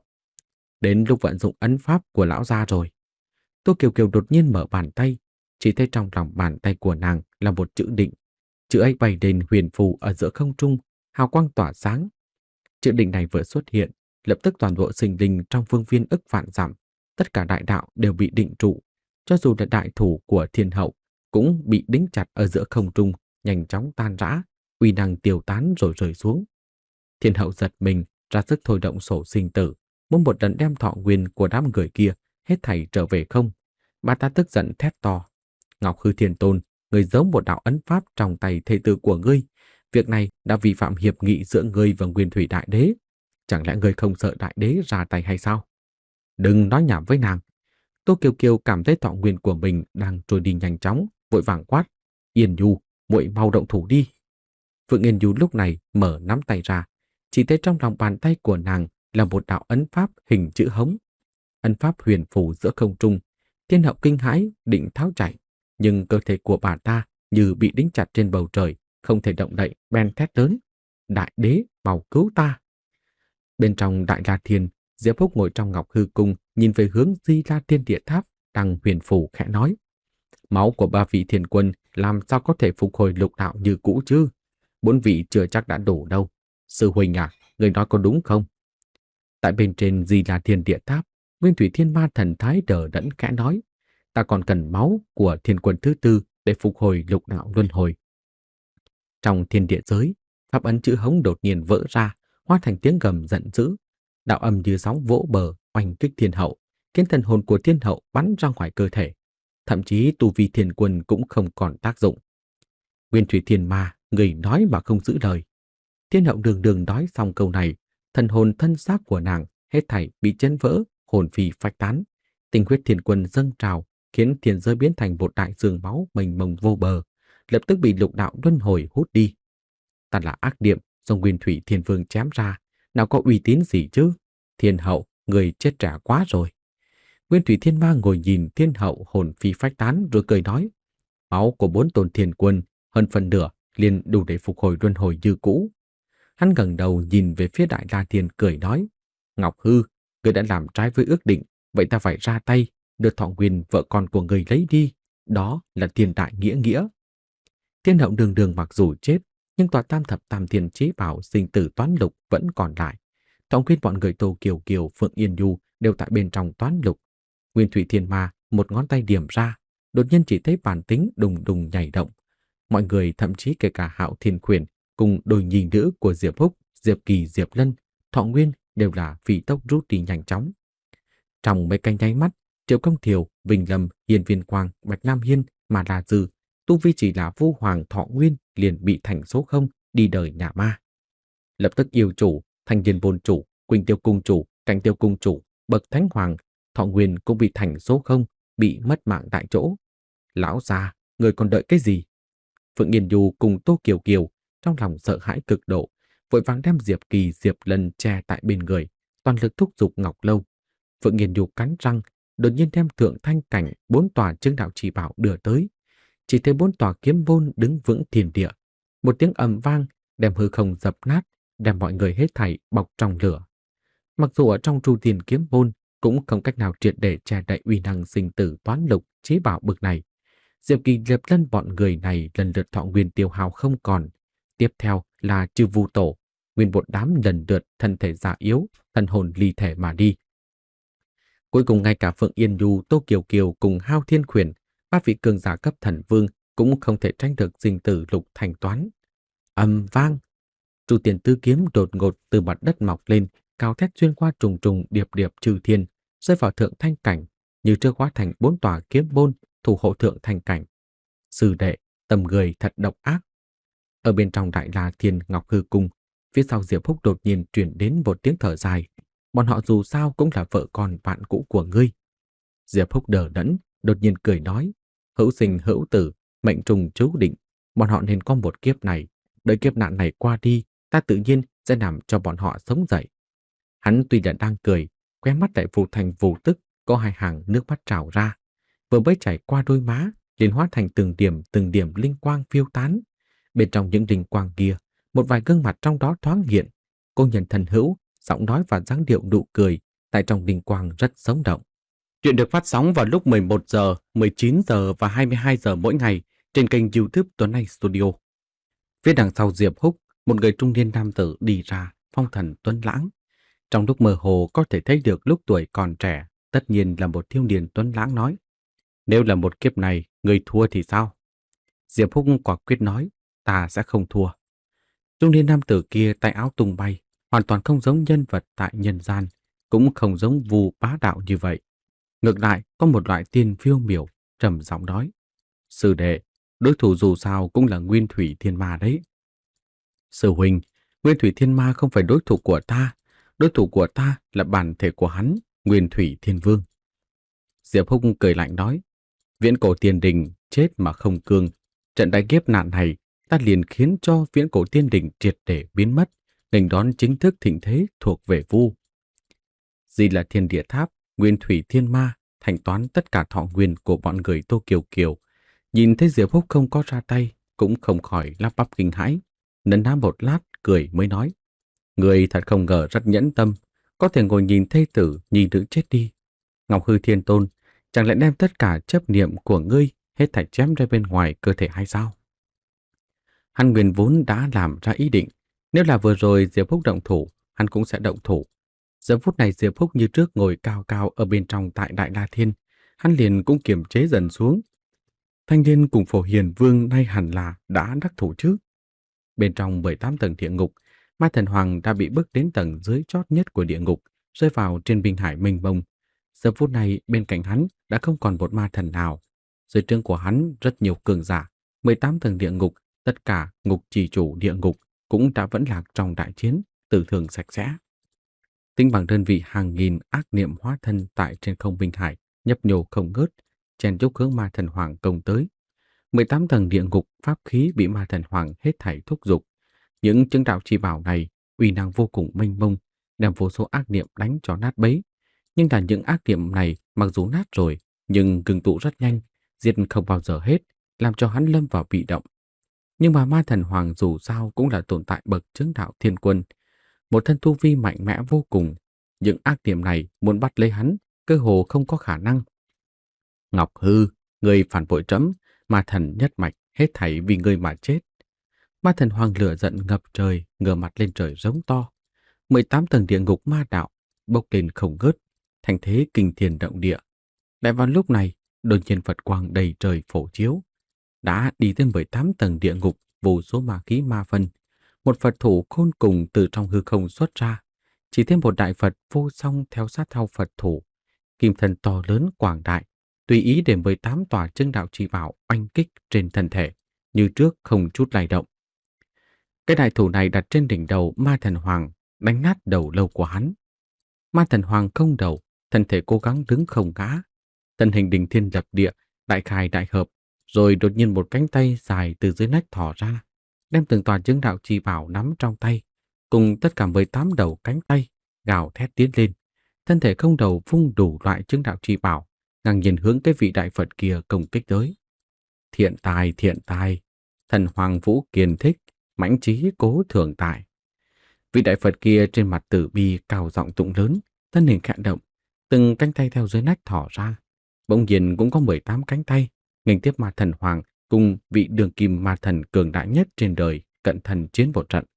Đến lúc vận dụng ấn pháp của lão gia rồi. Tô Kiều Kiều đột nhiên mở bàn tay, chỉ thấy trong lòng bàn tay của nàng là một chữ định. Chữ ấy bay lên huyền phù ở giữa không trung, hào quang tỏa sáng. Chữ định này vừa xuất hiện, lập tức toàn bộ sinh linh trong phương viên ức vạn dặm, tất cả đại đạo đều bị định trụ. Cho dù là đại thủ của Thiên Hậu cũng bị đính chặt ở giữa không trung, nhanh chóng tan rã, uy năng tiêu tán rồi rơi xuống. Thiên Hậu giật mình, ra sức thôi động sổ sinh tử, muốn một lần đem thọ nguyên của đám người kia hết thảy trở về không. Bà ta tức giận thét to: Ngọc Hư Thiên Tôn, ngươi giấu một đạo ấn pháp trong tay thê tử của ngươi. Việc này đã vi phạm hiệp nghị giữa ngươi và Nguyên Thủy Đại Đế. Chẳng lẽ ngươi không sợ Đại Đế ra tay hay sao? Đừng nói nhảm với nàng. Tô Kiều Kiều cảm thấy thọ nguyên của mình đang trôi đi nhanh chóng, vội vàng quát: Yên Du, muội mau động thủ đi. Phượng Yên Du lúc này mở nắm tay ra, chỉ thấy trong lòng bàn tay của nàng là một đạo ấn pháp hình chữ hống. Ấn pháp huyền phù giữa không trung. Thiên Hậu kinh hãi định tháo chạy, nhưng cơ thể của bà ta như bị đính chặt trên bầu trời, không thể động đậy, bèn thét lớn: Đại Đế, mau cứu ta! Bên trong Đại La Thiên, Diệp Húc ngồi trong Ngọc Hư Cung, nhìn về hướng Di La Thiên Địa Tháp đang huyền phù khẽ nói: máu của ba vị thiên quân làm sao có thể phục hồi lục đạo như cũ chứ? Bốn vị chưa chắc đã đủ đâu. Sư huynh à, người nói có đúng không? Tại bên trên Di La Thiên Địa Tháp, Nguyên Thủy Thiên Ma thần thái đờ đẫn khẽ nói: ta còn cần máu của thiên quân thứ tư để phục hồi lục đạo luân hồi. Trong thiên địa giới, pháp ấn chữ hống đột nhiên vỡ ra, hóa thành tiếng gầm giận dữ. Đạo âm như sóng vỗ bờ, oanh kích thiên hậu, khiến thần hồn của thiên hậu bắn ra ngoài cơ thể. Thậm chí tu vi thiên quân cũng không còn tác dụng. Nguyên Thủy Thiên Ma, người nói mà không giữ lời. Thiên hậu đường đường nói xong câu này, thần hồn thân xác của nàng hết thảy bị chấn vỡ, hồn phi phách tán. Tinh huyết thiên quân dâng trào, khiến thiên giới biến thành một đại dương máu mênh mông vô bờ, lập tức bị lục đạo luân hồi hút đi. Ta là ác điệm do Nguyên Thủy Thiên Vương chém ra, nào có uy tín gì chứ? Thiên hậu, người chết trả quá rồi. Nguyên Thủy Thiên Ma ngồi nhìn thiên hậu hồn phi phách tán rồi cười nói: máu của bốn tôn thiên quân hơn phần nửa liền đủ để phục hồi luân hồi như cũ. Hắn ngẩng đầu nhìn về phía Đại La Thiên cười nói: Ngọc Hư, người đã làm trái với ước định, vậy ta phải ra tay, đưa Thọ Nguyên vợ con của người lấy đi. Đó là thiên đại nghĩa nghĩa. Thiên hậu đường đường mặc dù chết, nhưng tòa tam thập tam thiên chí bảo sinh tử toán lục vẫn còn lại. Thọ Nguyên bọn người Tô Kiều Kiều, Phượng Yên Du đều tại bên trong toán lục. Nguyên Thủy Thiên Ma một ngón tay điểm ra, đột nhiên chỉ thấy bản tính đùng đùng nhảy động. Mọi người, thậm chí kể cả Hạo Thiên Khuyển cùng đôi nhi nữ của Diệp Húc, Diệp Kỳ, Diệp Lân, Thọ Nguyên đều là phi tốc rút đi nhanh chóng. Trong mấy cái nháy mắt, Triệu Công Thiều, Vinh Lâm, Hiên Viên Quang, Bạch Nam Hiên, mà là Dư, tu vi chỉ là Vu Hoàng Thọ Nguyên liền bị thành số không đi đời nhà ma. Lập tức yêu chủ, Thanh Điền Bồn chủ, Quỳnh Tiêu Cung chủ, Cảnh Tiêu Cung chủ, bậc Thánh Hoàng, Thọ Nguyên cũng bị thành số không, bị mất mạng tại chỗ. Lão già, người còn đợi cái gì? Phượng Yên Du cùng Tô Kiều Kiều trong lòng sợ hãi cực độ, vội vàng đem Diệp Kỳ, Diệp Lân che tại bên người, toàn lực thúc giục Ngọc Lâu. Phượng Yên Du cắn răng, đột nhiên đem thượng thanh cảnh bốn tòa chứng đạo chỉ bảo đưa tới. Chỉ thấy bốn tòa kiếm môn đứng vững thiên địa, một tiếng ầm vang đem hư không dập nát, đem mọi người hết thảy bọc trong lửa. Mặc dù ở trong tru tiền kiếm môn cũng không cách nào triệt để che đậy uy năng sinh tử toán lục chí bảo bực này. Diệp Kỳ, Diệp Lân bọn người này lần lượt thọ nguyên tiêu hao không còn. Tiếp theo là Chư Vu Tổ, nguyên một đám lần lượt thân thể già yếu, thần hồn ly thể mà đi. Cuối cùng ngay cả Phượng Yên Du, Tô Kiều Kiều cùng Hao Thiên Khuyển, ba vị cường giả cấp thần vương cũng không thể tranh được sinh tử lục thành toán. Ầm vang, Tru Tiền Tứ kiếm đột ngột từ mặt đất mọc lên, cao thét xuyên qua trùng trùng điệp điệp trừ thiên, rơi vào thượng thanh cảnh, như chưa hóa thành bốn tòa kiếm môn thủ hộ thượng thanh cảnh. Sư đệ, tầm người thật độc ác. Ở bên trong Đại La Thiên Ngọc Hư Cung, phía sau Diệp Húc đột nhiên truyền đến một tiếng thở dài. Bọn họ dù sao cũng là vợ con bạn cũ của ngươi. Diệp Húc đờ đẫn, đột nhiên cười nói: hữu sinh hữu tử, mệnh trùng chú định. Bọn họ nên có một kiếp này. Đợi kiếp nạn này qua đi, ta tự nhiên sẽ làm cho bọn họ sống dậy. Hắn tuy là đang cười, khóe mắt lại vụ thành vụ tức, có hai hàng nước mắt trào ra. Vừa mới chảy qua đôi má, liền hóa thành từng điểm từng điểm linh quang phiêu tán. Bên trong những linh quang kia, một vài gương mặt trong đó thoáng hiện. Cô nhân thần hữu, giọng nói và dáng điệu nụ cười tại trong linh quang rất sống động. Chuyện được phát sóng vào lúc mười một giờ, mười chín giờ và hai mươi hai giờ mỗi ngày trên kênh YouTube Tuấn Anh Studio. Phía đằng sau Diệp Húc, một người trung niên nam tử đi ra, phong thần tuấn lãng. Trong lúc mơ hồ có thể thấy được lúc tuổi còn trẻ, tất nhiên là một thiếu niên tuấn lãng nói: nếu là một kiếp này, người thua thì sao? Diệp Húc quả quyết nói: ta sẽ không thua. Trung niên nam tử kia tay áo tung bay, hoàn toàn không giống nhân vật tại nhân gian, cũng không giống Vu bá đạo như vậy. Ngược lại, có một loại tiên phiêu miểu, trầm giọng nói: sư đệ, đối thủ dù sao cũng là Nguyên Thủy Thiên Ma đấy. Sư huynh, Nguyên Thủy Thiên Ma không phải đối thủ của ta, đối thủ của ta là bản thể của hắn, Nguyên Thủy Thiên Vương. Diệp Húc cười lạnh nói: viễn cổ tiên đình chết mà không cương, trận đại kiếp nạn này ta liền khiến cho viễn cổ tiên đình triệt để biến mất, nghênh đón chính thức thịnh thế thuộc về Vu. Di là Thiên Địa Tháp, Nguyên Thủy Thiên Ma thanh toán tất cả thọ nguyên của bọn người Tô Kiều Kiều. Nhìn thấy Diệp Húc không có ra tay, cũng không khỏi lắp bắp kinh hãi, nấn ná một lát cười mới nói: Người thật không ngờ rất nhẫn tâm, có thể ngồi nhìn thê tử, nhìn nữ chết đi. Ngọc Hư Thiên Tôn, chẳng lẽ đem tất cả chấp niệm của ngươi hết thảy chém ra bên ngoài cơ thể hay sao? Hắn nguyên vốn đã làm ra ý định, nếu là vừa rồi Diệp Phúc động thủ, hắn cũng sẽ động thủ. Giờ phút này Diệp Phúc như trước ngồi cao cao ở bên trong tại Đại La Thiên, hắn liền cũng kiềm chế dần xuống. Thanh Liên cùng Phổ Hiền Vương nay hẳn là đã đắc thủ chứ. Bên trong mười tám tầng địa ngục, Ma Thần Hoàng đã bị bước đến tầng dưới chót nhất của địa ngục, rơi vào trên Bình Hải mênh mông. Giờ phút này bên cạnh hắn đã không còn một ma thần nào. Dưới trướng của hắn rất nhiều cường giả, mười tám tầng địa ngục, tất cả ngục trì chủ địa ngục cũng đã vẫn lạc trong đại chiến, tử thường sạch sẽ. Tính bằng đơn vị hàng nghìn ác niệm hóa thân tại trên không Bình Hải, nhấp nhô không ngớt, chen chúc hướng Ma Thần Hoàng công tới. mười tám tầng địa ngục pháp khí bị Ma Thần Hoàng hết thảy thúc giục. Những chứng đạo chi bảo này uy năng vô cùng mênh mông, đem vô số ác niệm đánh cho nát bấy. Nhưng là những ác niệm này mặc dù nát rồi, nhưng ngừng tụ rất nhanh, diệt không bao giờ hết, làm cho hắn lâm vào bị động. Nhưng mà Ma Thần Hoàng dù sao cũng là tồn tại bậc chứng đạo thiên quân, một thân tu vi mạnh mẽ vô cùng. Những ác niệm này muốn bắt lấy hắn, cơ hồ không có khả năng. Ngọc Hư, người phản bội trẫm, Ma Thần nhất mạch, hết thảy vì ngươi mà chết. Ma Thần Hoàng lửa giận ngập trời, ngửa mặt lên trời giống to. mười tám tầng địa ngục ma đạo bốc lên không ngớt, thành thế kinh thiên động địa. Lại vào lúc này, đột nhiên Phật quang đầy trời phổ chiếu, đã đi tới mười tám tầng địa ngục, vô số ma khí ma phân. Một Phật thủ khôn cùng từ trong hư không xuất ra, chỉ thêm một đại Phật vô song theo sát theo Phật thủ, kim thân to lớn quảng đại, tùy ý để mười tám tòa chứng đạo chi bảo oanh kích trên thân thể, như trước không chút lay động. Cái đại thủ này đặt trên đỉnh đầu Ma Thần Hoàng, đánh nát đầu lâu của hắn. Ma Thần Hoàng không đầu, thân thể cố gắng đứng không ngã, thân hình đình thiên lập địa, đại khai đại hợp, rồi đột nhiên một cánh tay dài từ dưới nách thò ra, đem từng tòa chứng đạo chi bảo nắm trong tay, cùng tất cả mười tám đầu cánh tay, gào thét tiến lên. Thân thể không đầu vung đủ loại chứng đạo chi bảo, ngang nhiên hướng cái vị đại Phật kia công kích tới. Thiện tài, thiện tài, thần Hoàng Vũ kiên thích, mãnh trí cố thường tại. Vị đại Phật kia trên mặt tử bi cao giọng tụng lớn, thân hình khẽ động, từng cánh tay theo dưới nách thỏ ra. Bỗng nhiên cũng có mười tám cánh tay, nghênh tiếp Ma Thần Hoàng cùng vị đường kim ma thần cường đại nhất trên đời cận thần chiến một trận.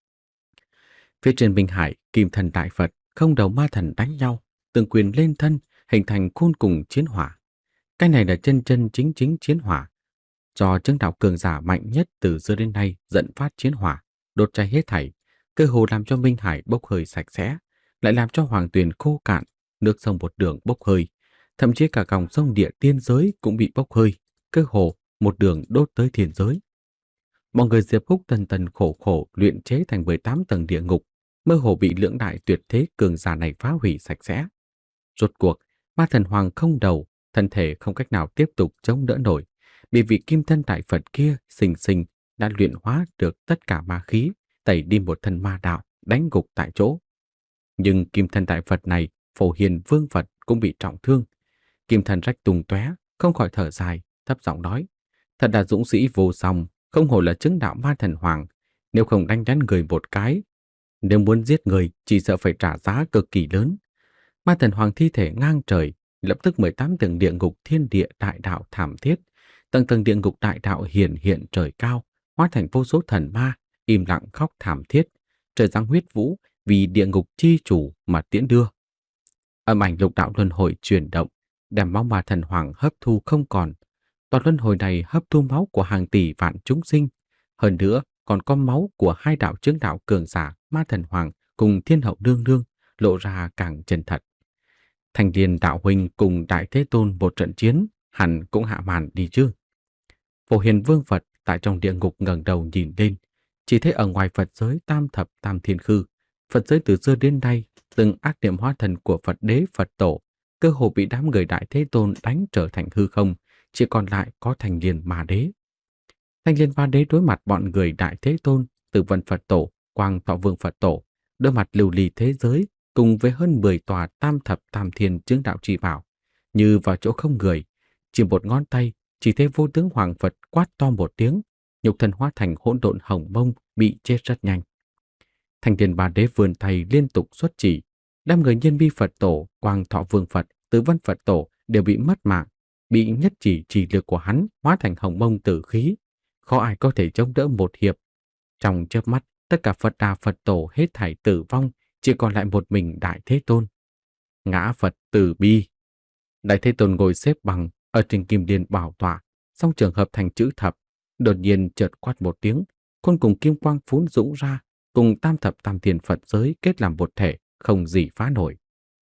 Phía trên Bình Hải, kim thần đại Phật, không đầu ma thần đánh nhau, từng quyền lên thân, hình thành khôn cùng chiến hỏa. Cái này là chân chân chính chính chiến hỏa. Do chứng đạo cường giả mạnh nhất từ xưa đến nay dẫn phát chiến hỏa, đốt cháy hết thảy, cơ hồ làm cho Minh Hải bốc hơi sạch sẽ, lại làm cho hoàng tuyền khô cạn, nước sông một đường bốc hơi, thậm chí cả dòng sông địa tiên giới cũng bị bốc hơi, cơ hồ một đường đốt tới thiên giới. Mọi người Diệp Phúc tần tần khổ khổ luyện chế thành mười tám tầng địa ngục, mơ hồ bị lưỡng đại tuyệt thế cường giả này phá hủy sạch sẽ. Rốt cuộc, Ma Thần Hoàng không đầu, thân thể không cách nào tiếp tục chống đỡ nổi, bị vị kim thân đại Phật kia sinh sinh đã luyện hóa được tất cả ma khí, tẩy đi một thân ma đạo, đánh gục tại chỗ. Nhưng kim thân đại Phật này, Phổ Hiền Vương Phật cũng bị trọng thương. Kim thân rách tung tóe, không khỏi thở dài, thấp giọng nói: thật là dũng sĩ vô song, không hổ là chứng đạo Ma Thần Hoàng, nếu không đánh đánh người một cái, nếu muốn giết người chỉ sợ phải trả giá cực kỳ lớn. Ma Thần Hoàng thi thể ngang trời, lập tức mười tám tầng địa ngục thiên địa đại đạo thảm thiết, tầng tầng địa ngục đại đạo hiển hiện trời cao, hóa thành vô số thần ma, im lặng khóc thảm thiết, trời giáng huyết vũ vì địa ngục chi chủ mà tiễn đưa. Âm ảnh lục đạo luân hồi chuyển động, đem máu Ma Thần Hoàng hấp thu không còn. Toàn luân hồi này hấp thu máu của hàng tỷ vạn chúng sinh, hơn nữa còn có máu của hai đạo chứng đạo cường giả Ma Thần Hoàng cùng Thiên Hậu Nương Nương, lộ ra càng chân thật. Thanh Liên đạo huynh cùng Đại Thế Tôn một trận chiến, hẳn cũng hạ màn đi chứ. Phổ Hiền Vương Phật tại trong địa ngục ngẩng đầu nhìn lên, chỉ thấy ở ngoài Phật giới tam thập tam thiên khư, Phật giới từ xưa đến nay, từng ác niệm hóa thần của Phật đế Phật tổ, cơ hồ bị đám người Đại Thế Tôn đánh trở thành hư không, chỉ còn lại có Thanh Liên Ma Đế. Thanh Liên Ma Đế đối mặt bọn người Đại Thế Tôn, Tử Vân Phật tổ, Quang Thọ Vương Phật tổ, đối mặt lưu ly thế giới, cùng với hơn mười tòa tam thập tam thiên chứng đạo chi bảo, như vào chỗ không người, chỉ một ngón tay, chỉ thấy vô tướng Hoàng Phật quát to một tiếng, nhục thân hóa thành hỗn độn hồng mông bị chết rất nhanh. Thanh Thiên Ba Đế vươn tay liên tục xuất chỉ, đám người Nhân Vi Phật Tổ, Quang Thọ Vương Phật, Tứ Vân Phật Tổ đều bị mất mạng, bị nhất chỉ chỉ lực của hắn hóa thành hồng mông tử khí, khó ai có thể chống đỡ một hiệp. Trong chớp mắt, tất cả Phật Đà Phật Tổ hết thảy tử vong, chỉ còn lại một mình Đại Thế Tôn. Ngã Phật từ bi. Đại Thế Tôn ngồi xếp bằng ở trên kim điên bảo tọa, song trường hợp thành chữ thập, đột nhiên chợt quát một tiếng, khôn cùng kim quang phún dũng ra, cùng tam thập tam thiên Phật giới kết làm một thể, không gì phá nổi.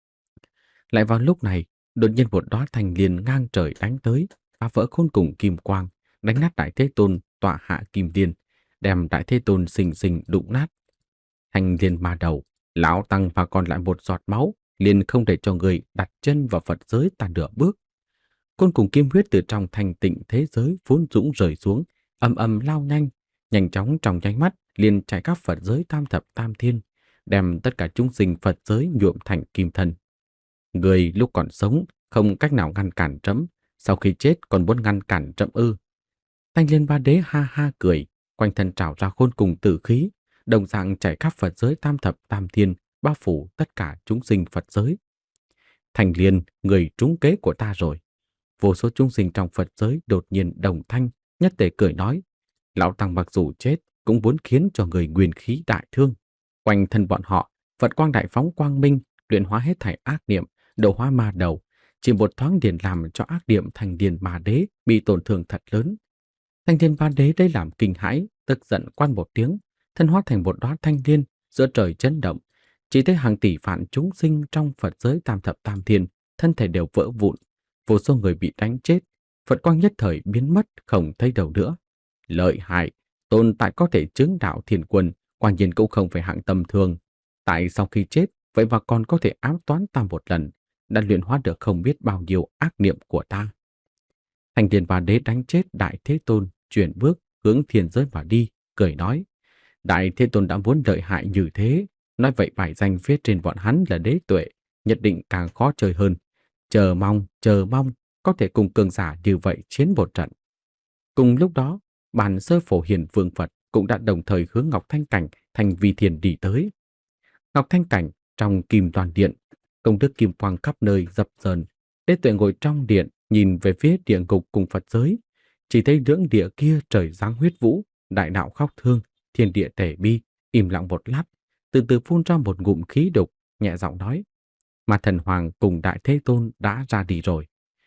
Lại vào lúc này, đột nhiên một đóa thanh liên ngang trời đánh tới, phá vỡ khôn cùng kim quang, đánh nát Đại Thế Tôn tọa hạ kim điên, đem Đại Thế Tôn xình xình đụng nát. Thanh liên ma đầu, lão tăng và còn lại một giọt máu, liền không để cho người đặt chân vào Phật giới ta nửa bước. Côn cùng kim huyết từ trong thanh tịnh thế giới vốn dũng rời xuống, âm âm lao nhanh, nhanh chóng trong nháy mắt liền trải khắp Phật giới tam thập tam thiên, đem tất cả chúng sinh Phật giới nhuộm thành kim thân. Người lúc còn sống không cách nào ngăn cản trẫm, sau khi chết còn muốn ngăn cản trẫm ư? Thanh Liên Ba Đế ha ha cười, quanh thân trào ra khôn cùng tử khí, đồng dạng trải khắp Phật giới tam thập tam thiên, bao phủ tất cả chúng sinh Phật giới. Thanh Liên, người trúng kế của ta rồi. Vô số chúng sinh trong Phật giới đột nhiên đồng thanh, nhất tề cười nói, lão tăng mặc dù chết cũng muốn khiến cho người nguyên khí đại thương. Quanh thân bọn họ, Phật quang đại phóng quang minh, luyện hóa hết thảy ác niệm, độ hóa ma đầu, chỉ một thoáng liền làm cho ác niệm Thanh Liên Ma Đế bị tổn thương thật lớn. Thanh Liên Ma Đế đây làm kinh hãi, tức giận quan một tiếng, thân hóa thành một đóa thanh liên, giữa trời chấn động, chỉ thấy hàng tỷ vạn chúng sinh trong Phật giới tam thập tam thiên, thân thể đều vỡ vụn, vô số người bị đánh chết, Phật quang nhất thời biến mất không thấy đâu nữa. Lợi hại, tồn tại có thể chứng đạo thiên quân, quả nhiên cũng không phải hạng tầm thường. Tại sau khi chết, vậy mà còn có thể ám toán ta một lần, đã luyện hóa được không biết bao nhiêu ác niệm của ta. Thanh Liên Ba Đế đánh chết Đại Thế Tôn, chuyển bước hướng thiên giới mà đi, cười nói: Đại Thế Tôn đã muốn lợi hại như thế, nói vậy bài danh phía trên bọn hắn là đế tuệ, nhất định càng khó chơi hơn. Chờ mong, chờ mong, có thể cùng cường giả như vậy chiến một trận. Cùng lúc đó, bản sơ phổ hiền vương Phật cũng đã đồng thời hướng Ngọc Thanh Cảnh thành Vi Thiền đi tới. Ngọc Thanh Cảnh trong kim toàn điện, công đức kim quang khắp nơi dập dờn. Đế tuệ ngồi trong điện, nhìn về phía địa ngục cùng Phật giới, chỉ thấy lưỡng địa kia trời giáng huyết vũ, đại đạo khóc thương, thiên địa tể bi, im lặng một lát, từ từ phun ra một ngụm khí độc, nhẹ giọng nói: Ma Thần Hoàng cùng Đại Thế Tôn đã ra đi rồi.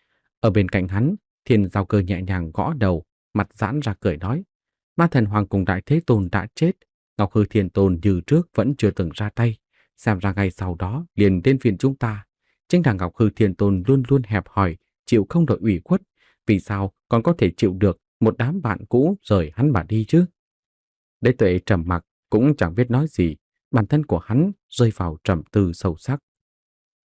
Ở bên cạnh hắn, Thiên Giao Cơ nhẹ nhàng gõ đầu, mặt giãn ra cười nói: Ma Thần Hoàng cùng Đại Thế Tôn đã chết, Ngọc Hư Thiên Tôn như trước vẫn chưa từng ra tay, xem ra ngay sau đó liền đến phiên chúng ta. Chính là Ngọc Hư Thiên Tôn luôn luôn hẹp hòi, chịu không nổi ủy khuất, vì sao còn có thể chịu được một đám bạn cũ rời hắn mà đi chứ? Đế tuệ trầm mặc cũng chẳng biết nói gì, bản thân của hắn rơi vào trầm tư sâu sắc.